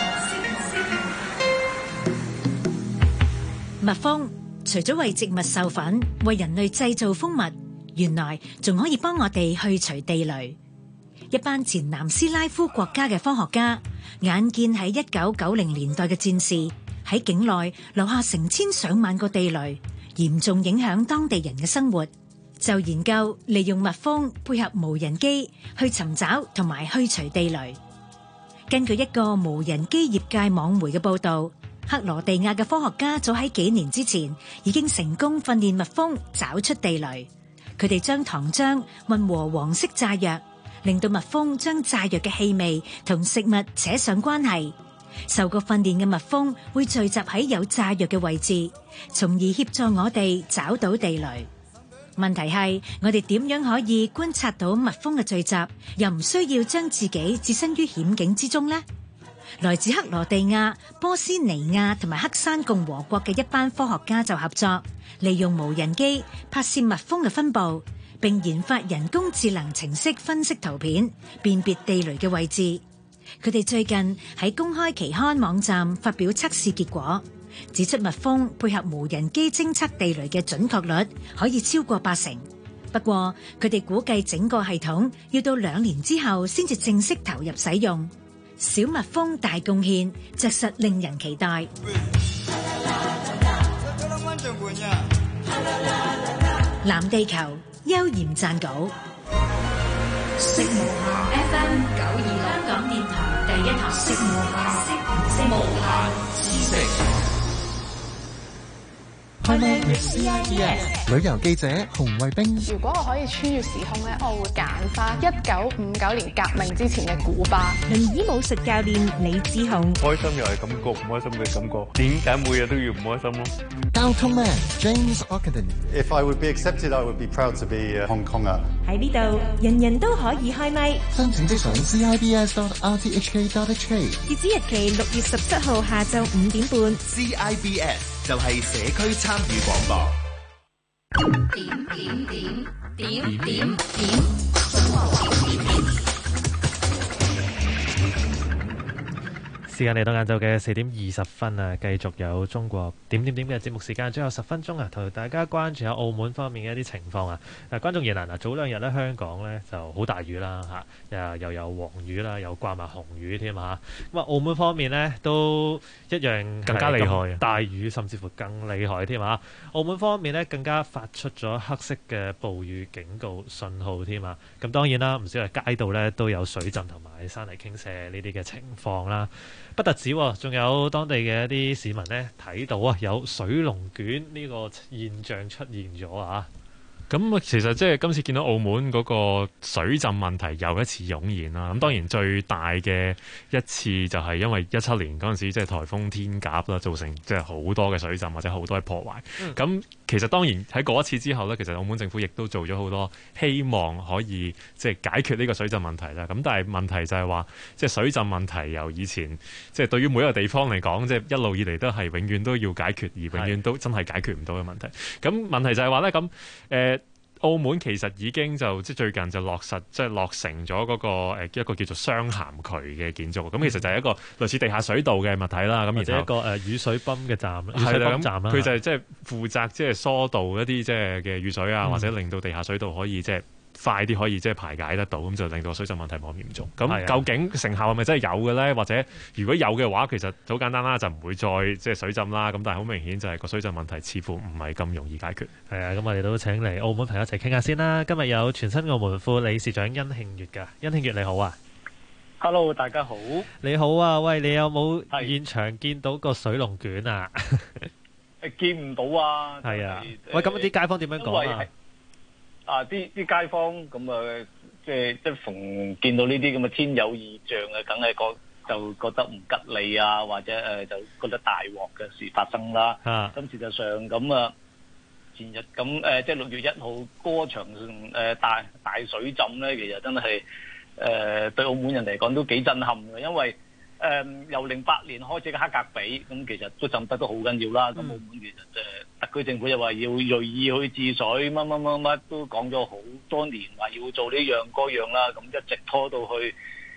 蜜蜂除咗為植物授粉、為人類製造蜂蜜，原來仲可以幫我哋去除地雷。一班前南斯拉夫國家嘅科學家，眼見喺1990年代嘅戰事喺境內留下成千上萬個地雷，嚴重影響當地人嘅生活，就研究利用蜜蜂配合無人機去尋找同埋去除地雷。根據一個無人機業界網媒嘅報道，克羅地亞嘅科學家早喺幾年之前已經成功訓練蜜蜂找出地雷。佢哋將糖漿混和黃色炸藥，令到蜜蜂將炸藥嘅氣味同食物扯上關係。受過訓練嘅蜜蜂會聚集喺有炸藥嘅位置，從而協助我哋找到地雷。問題係我哋點樣可以觀察到蜜蜂嘅聚集，又唔需要將自己置身於險境之中呢？來自克羅地亞、波斯尼亞同埋黑山共和國嘅一班科學家就合作，利用無人機拍攝蜜蜂嘅分佈，並研發人工智能程式分析圖片，辨別地雷嘅位置。佢哋最近喺公開期刊網站發表測試結果，指出蜜蜂配合無人機偵測地雷嘅準確率可以超過80%。不過佢哋估計整個系統要到2年之後先至正式投入使用。小蜜蜂大貢獻，着實令人期待。藍地球邱焱撰稿。色無限 FM 926香港電台第一台，色無限知識。 旅遊記者洪慧冰。 如果我可以穿越時空咧，我會揀翻1959年革命之前嘅古巴。 輪椅武術教練李志雄。 開心又係感覺，唔開心嘅感覺。點解每日都要唔開心咯？ 交通 man James Ockenden。 If I would be accepted, I would be proud to be a Hong Konger。 喺呢度，人人都可以開咪。 申請即上 CIBS.RTHK.HK。 截止日期6月17號下晝5點半。 CIBS 就係社區參與廣播。點。 時間嚟到晏晝嘅4點20分啊，繼續有中國點嘅節目時間，最後10分鐘啊，同大家關注下澳門方面嘅一啲情況啊。關仲然嗱，早2日咧香港咧就好大雨啦嚇，又有黃雨啦，又掛埋紅雨添嚇。咁啊，澳門方面咧都一樣更加厲害，大雨甚至乎更厲害添嚇。澳門方面咧更加發出咗黑色嘅暴雨警告信號添啊。咁當然啦，唔少嘅街道咧都有水浸同埋山泥傾瀉呢啲嘅情況啦。不特止，仲有當地嘅一啲市民呢睇到啊，有水龍捲呢個現象出現咗啊！ 咁其實即係今次見到澳門嗰個水浸問題又一次湧現啦。咁當然最大嘅一次就係因為17年嗰陣時即係颱風天鴿啦，造成即係好多嘅水浸或者好多嘅破壞。咁其實當然喺嗰一次之後呢，其實澳門政府亦都做咗好多希望可以即係解決呢個水浸問題啦。咁但係問題就係話，即係水浸問題由以前即係對於每一個地方嚟講，即係一路以嚟都係永遠都要解決，而永遠都真係解決唔到嘅問題。咁問題就係話呢，咁澳門其實已經就即係最近就落成咗嗰個一個叫做雙涵渠嘅建築，咁其實就係一個類似地下水道嘅物體啦。咁或者一個雨水泵嘅站，雨水泵站啦。 佢就係即係負責即係疏導一啲即係嘅雨水啊，或者令到地下水道可以即係快啲可以即係排解得到，咁就令到水浸問題冇咁嚴重。咁究竟成效係咪真係有嘅咧？或者如果有嘅話，其實好簡單啦，就唔會再即係水浸啦。咁但係好明顯就係個水浸問題似乎唔係咁容易解決。 係啊，咁我哋都請嚟澳門朋友一齊傾下先啦。今日有全新澳門副理事長殷慶月㗎，殷慶月你好啊。 Hello， 大家好。 你好啊，喂，你有冇現場見到個水龍捲啊？ 見唔到啊。 係啊。喂，咁啲街坊點樣講啊？ 啲街坊咁啊，即係逢見到呢啲咁嘅天有異象啊，梗係就覺得唔吉利啊，或者就覺得大鑊嘅事發生啦。咁事實上咁啊，前日咁即係6月1號嗰場大水浸咧，其實真係對澳門人嚟講都幾震撼嘅，因為由08年開始嘅黑格比，咁其實都浸得都好緊要啦。咁澳門其實特區政府又話要銳意去治水，乜都講咗好多年，話要做呢樣嗰樣啦。咁一直拖到去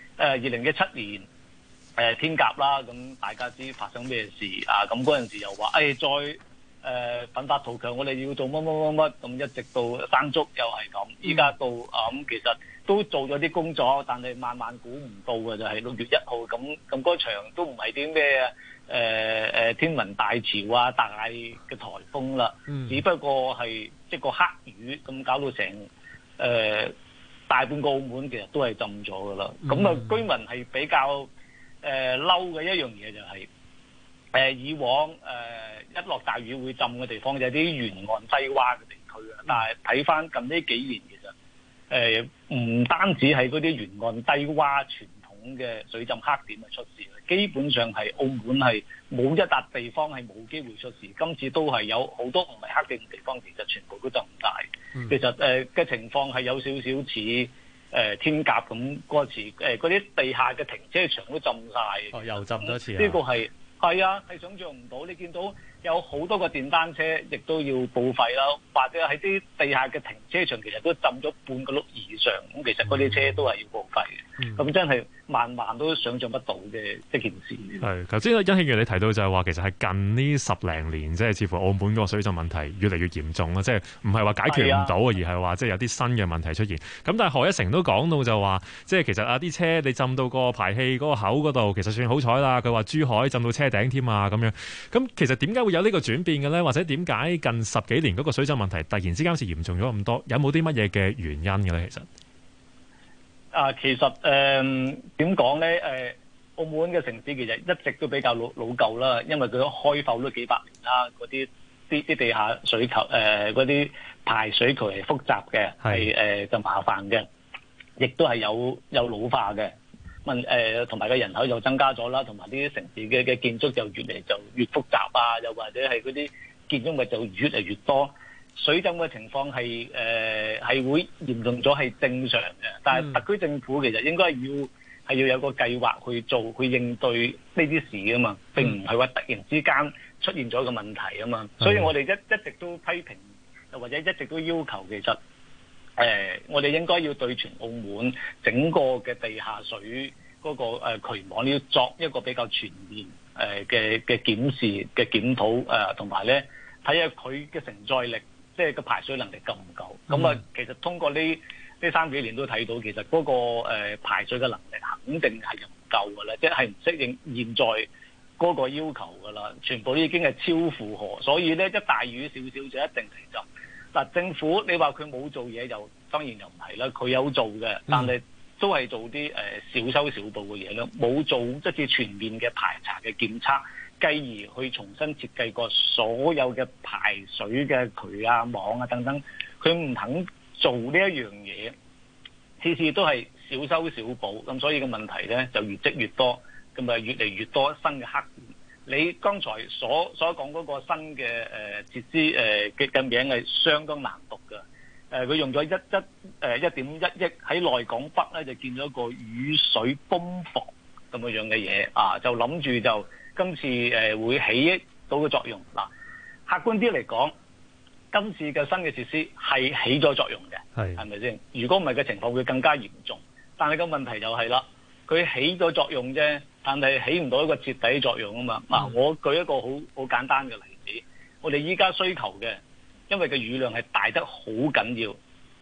2017年天鴿啦。咁大家知發生咩事啊？咁嗰陣時又話再奮發圖強，我哋要做乜，咁一直到山竹又係咁，依家到咁其實都做咗啲工作，但係萬萬估唔到嘅就係6月1號咁嗰場都唔係啲咩天文大潮啊、大嘅颱風啦，只不過係即個黑雨咁搞到成大半個澳門其實都係浸咗噶啦。咁啊居民係比較嬲嘅一樣嘢就係以往一落大雨會浸嘅地方就係啲沿岸低洼嘅地區啊，但係睇翻近呢幾年其實唔單止係嗰啲沿岸低洼傳統嘅水浸黑點係出事，基本上係澳門係冇一笪地方係冇機會出事。今次都係有好多唔係黑點嘅地方，其實全部都浸晒。其實嘅情況係有少少似天鴿咁嗰次嗰啲地下嘅停車場都浸晒。 又浸多次啊！ 呢個係啊，係想像唔到。你見到有好多個電單車亦都要報廢啦，或者喺啲地下嘅停車場其實都浸咗半個轆以上，咁其實嗰啲車都係要報廢嘅。咁真係萬都想像不到嘅一件事。 係頭先殷慶月你提到就係話，其實係近呢10零年，即係似乎澳門個水浸問題越嚟越嚴重啦，即係唔係話解決唔到，而係話即係有啲新嘅問題出現。咁但係何一成都講到就話，即係其實啲車你浸到個排氣嗰個口嗰度，其實算好彩啦。佢話珠海浸到車頂添啊咁樣。咁其實點解會有呢個轉變嘅咧？或者點解近10幾年嗰個水浸問題突然之間好似嚴重咗咁多？有冇啲乜嘢嘅原因嘅咧？ 其實點講咧？澳門嘅城市其實一直都比較老舊啦，因為佢開埠都幾百年啦，嗰啲地下水球嗰啲排水渠係複雜嘅，係就麻煩嘅，亦都係有老化嘅。同埋個人口又增加咗啦，同埋啲城市嘅建築就越嚟就越複雜啊，又或者係嗰啲建築物就越嚟越多，水浸嘅情況係會嚴重咗係正常嘅。但係特區政府其實應該要有個計劃去應對呢啲事啊嘛，並唔係話突然之間出現咗個問題啊嘛。所以我哋一直都批評，又或者一直都要求其實。我哋應該要對全澳門整個嘅地下水嗰個渠網要作一個比較全面嘅檢視嘅檢討，同埋咧睇下佢嘅承載力，即係個排水能力夠唔夠。咁其實通過呢3幾年都睇到，其實嗰個排水嘅能力肯定係唔夠㗎啦，即係唔適應現在嗰個要求㗎啦，全部都已經係超負荷，所以咧一大雨少少就一定係浸。嗱，政府你話佢冇做嘢，就當然又唔係啦，佢有做嘅，但係都係做啲小修小補嘅嘢咯，冇做即係全面嘅排查嘅檢測，繼而去重新設計過所有嘅排水嘅渠啊、網啊等等，佢唔肯做呢一樣嘢，次次都係小修小補，咁所以個問題咧就越積越多，咁啊越嚟越多新嘅黑點。你剛才所講嗰個新嘅設施嘅名係相當難讀嘅，佢用咗1.1億喺內港北咧就建咗個雨水泵房咁樣嘅嘢啊，就諗住就今次會起到個作用。嗱，客觀啲嚟講，今次嘅新嘅設施係起咗作用嘅，係咪先？如果唔係嘅情況會更加嚴重。但係個問題就係啦，佢起咗作用啫。但係起唔到一個徹底作用啊嘛！我舉一個好簡單嘅例子，我哋依家需求嘅，因為個雨量係大得好緊要，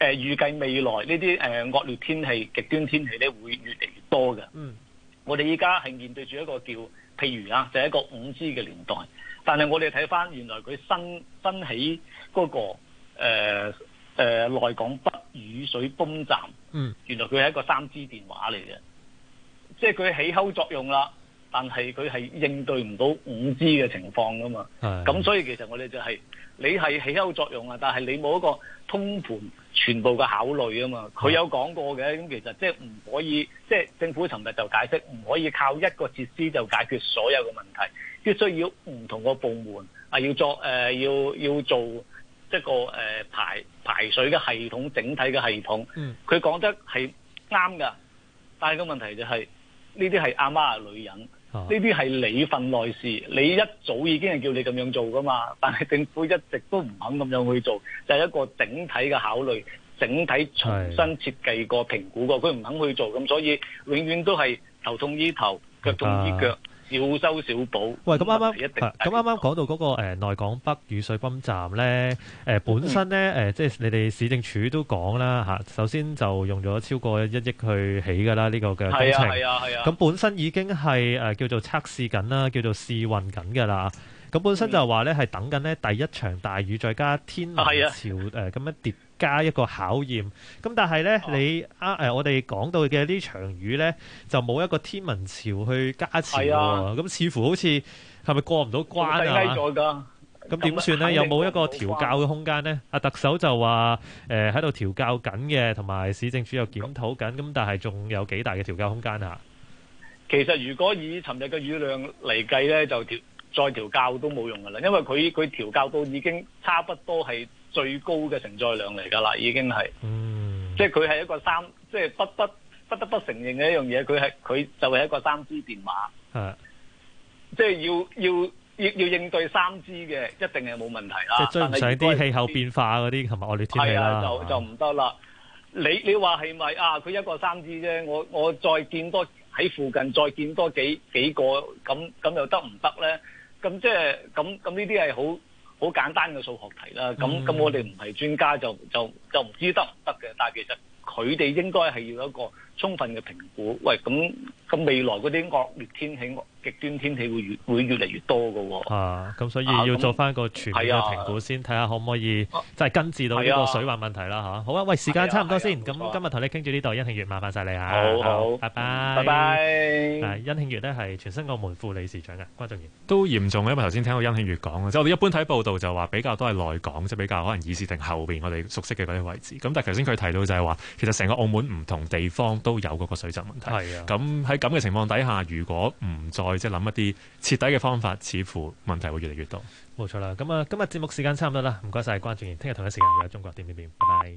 預計未來呢啲惡劣天氣、極端天氣咧會越嚟越多嘅。我哋依家係面對住一個叫譬如就係一個5G 嘅年代，但係我哋睇翻原來佢新起嗰個內港北雨水泵站，原來佢係一個3G 電話嚟嘅，即係佢起溝作用啦，但係佢係應對唔到5G 嘅情況噶嘛。咁所以其實我哋就係你係起溝作用啊，但係你冇一個通盤全部嘅考慮啊嘛。佢有講過嘅，咁其實即係唔可以，即係政府尋日就解釋唔可以靠一個設施就解決所有嘅問題，必須要唔同個部門要做一個排水嘅系統，整體嘅系統。佢講得係啱㗎，但係個問題就係呢啲係阿媽係女人，呢啲係你份內事，你一早已經係叫你咁樣做㗎嘛，但係政府一直都唔肯咁樣去做，就係一個整體嘅考慮，整體重新設計過、評估過，佢唔肯去做，咁所以永遠都係頭痛醫頭，腳痛醫腳。少修少補。 喂，咁啱啱講到嗰個內港北雨水泵站咧，本身咧即係你哋市政署都講啦嚇，首先就用咗超過1億去起㗎啦呢個嘅工程。係啊。咁本身已經係叫做測試緊啦，叫做試運緊㗎啦。咁本身就話咧係等緊咧第一場大雨，再加天文潮咁樣疊加一個考驗。咁但係咧你我哋講到嘅呢場雨咧就冇一個天文潮去加持喎。咁似乎好似係咪過唔到關啊？咁點算咧？有冇一個調教嘅空間咧？特首就話喺度調教緊嘅，同埋市政署又檢討緊。咁但係仲有幾大嘅調教空間啊？ 其實如果以尋日嘅雨量嚟計咧，就再調校都冇用噶啦，因為佢調校到已經差不多係最高嘅承載量嚟噶啦，已經係，即係佢係一個即係不得不承認嘅一樣嘢，佢就係一個3G 電話，即係要應對3G 嘅，一定係冇問題啦。 即係追唔上啲氣候變化嗰啲同埋惡劣天氣啦， 就唔得啦。你話係咪佢一個3G 啫？我再見多喺附近再見多幾個咁又得唔得咧？咁即係咁呢啲係好簡單嘅數學題啦。咁我哋唔係專家就唔知得唔得嘅。但係其實佢哋應該係要有一個充分嘅評估。喂，咁未來嗰啲惡劣天氣、極端天氣會越嚟越多㗎喎。 咁所以要做翻個全面嘅評估先，睇下可唔可以即係根治到呢個水患問題啦嚇。好啊，喂，時間差唔多先。咁今日同你傾住呢度，殷慶月麻煩晒你嚇。好，拜拜。 拜拜。 殷慶月咧係全新澳門副理事長嘅關仲然。 都嚴重嘅，因為頭先聽到殷慶月講嘅，即係我哋一般睇報道就話比較多係內港，即係比較可能議事亭後邊我哋熟悉嘅嗰啲位置。咁但係頭先佢提到就係話，其實成個澳門唔同地方都有嗰個水浸問題。係啊。咁喺咁嘅情況底下，如果唔再即係諗一啲徹底嘅方法，似乎問題會越嚟越多。 冇錯啦。咁今日節目時間差唔多啦，唔該晒關仲然。聽日同一時間會有中國點點點。拜拜。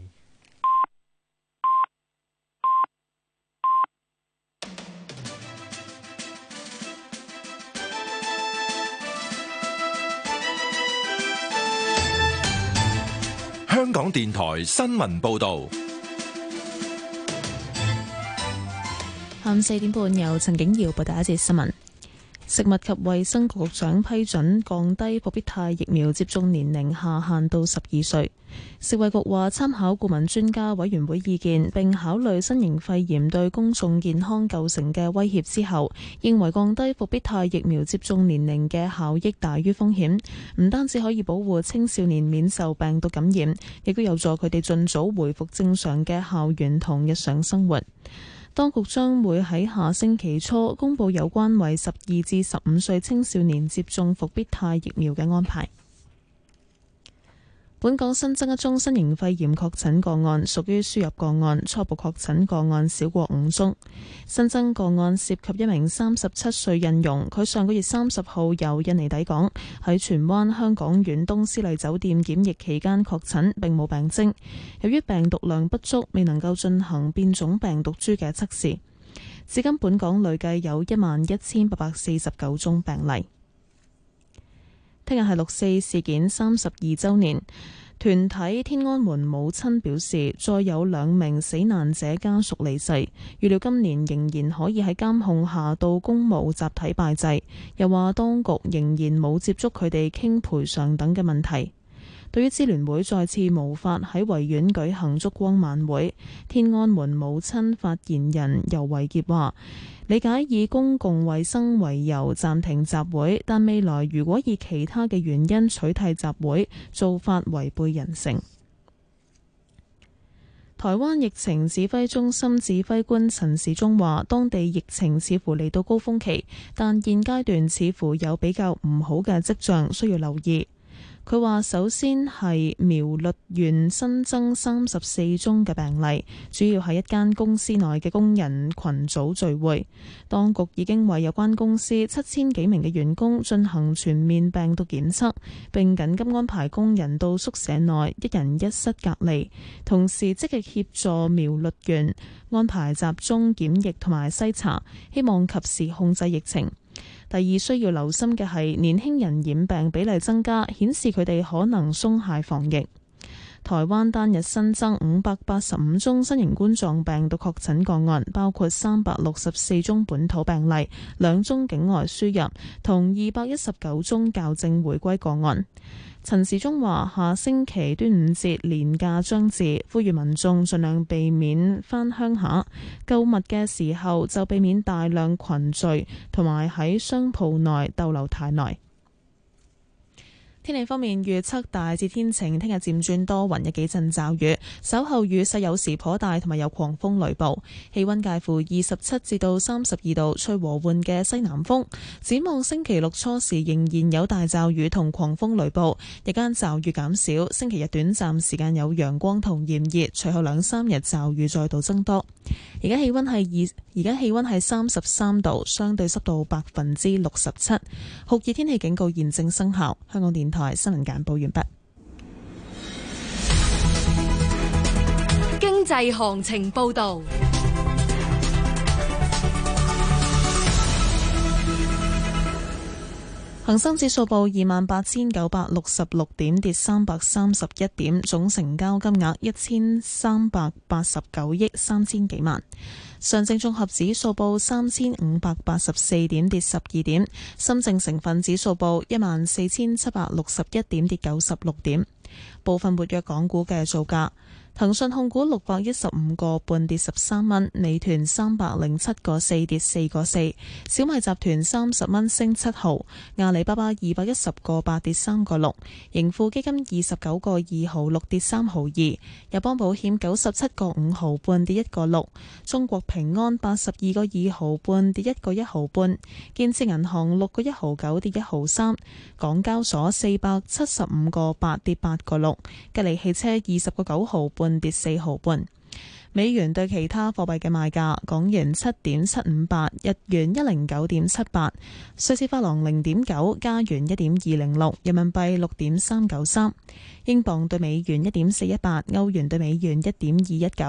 香港電台新聞報導。 下午4點半，由陳景瑤報道一節新聞。食物及衛生局局長批准降低復必泰疫苗接種年齡下限到12歲。食衛局話，參考顧問專家委員會意見，並考慮新型肺炎對公眾健康構成嘅威脅之後，認為降低復必泰疫苗接種年齡嘅效益大於風險，唔單止可以保護青少年免受病毒感染，亦都有助佢哋盡早回復正常嘅校園同日常生活。當局將會喺下星期初公佈有關為12至15歲青少年接種復必泰疫苗嘅安排。本港新增一宗新型肺炎確診個案，屬於輸入個案，初步確診個案少過5宗。新增個案涉及一名37歲印傭，佢上個月30號由印尼抵港，喺荃灣香港遠東絲麗酒店檢疫期間確診，並冇病徵。由於病毒量不足，未能夠進行變種病毒株嘅測試。至今本港累計有11,849宗病例。聽日係6四事件32週年，團體天安門母親表示，再有2名死難者家屬離世，預料今年仍然可以喺監控下到公墓集體拜祭。又話當局仍然冇接觸佢哋傾賠償等嘅問題。 對於支聯會再次無法喺維園舉行燭光晚會，天安門母親發言人尤維潔話：理解以公共衛生為由暫停集會，但未來如果以其他嘅原因取締集會，做法違背人性。台灣疫情指揮中心指揮官陳時中話，當地疫情似乎嚟到高峰期，但現階段似乎有比較唔好嘅跡象，需要留意。佢話首先係苗栗縣新增34宗嘅病例，主要係一間公司內嘅工人群組聚會。當局已經為有關公司7000幾名嘅員工進行全面病毒檢測，並緊急安排工人到宿舍內一人一室隔離，同時積極協助苗栗縣安排集中檢疫同埋篩查，希望及時控制疫情。第二，需要留心嘅係年輕人染病比例增加，顯示佢哋可能鬆懈防疫。台灣單日新增585宗新型冠狀病毒確診個案，包括364宗本土病例、2宗境外輸入，同219宗校正回歸個案。陳時中話：下星期端午節連假將至，呼籲民眾盡量避免返鄉下購物嘅時候，就避免大量群聚，同埋喺商鋪內逗留太耐。天氣方面預測大致天晴，聽日漸轉多雲，有幾陣驟雨，稍後雨勢有時頗大，同埋有狂風雷暴。氣溫介乎27至到32度，吹和緩嘅西南風。展望星期六初時仍然有大驟雨同狂風雷暴，日間驟雨減少。星期日短暫時間有陽光同炎熱，隨後2-3日驟雨再度增多。而家氣溫係33度，相對濕度67%，酷熱天氣警告現正生效。香港電台新聞簡報完畢。 經濟行情報道。 恒生指數報28,966點，跌331點，總成交金額1389億3000幾萬。上證綜合指數報3584點，跌12點。深證成分指數報14761點，跌96點。部分活躍港股嘅造價：騰訊控股615個半跌13蚊，美團307個4跌4個4，小米集團30蚊升7毫，阿里巴巴210個8跌3個6，盈富基金29個2毫6跌3毫2，友邦保險97個5毫半跌1個6，中國平安82個2毫半跌1個1毫半，建設銀行6個1毫9跌1毫3，港交所475個8跌8個6，吉利汽車20個9毫半跌4毫半。美元對其他貨幣嘅賣價：港元7.758，日元109.78，瑞士法郎0.9，加元1.206，人民幣6.393，英鎊對美元1.418，歐元對美元1.219。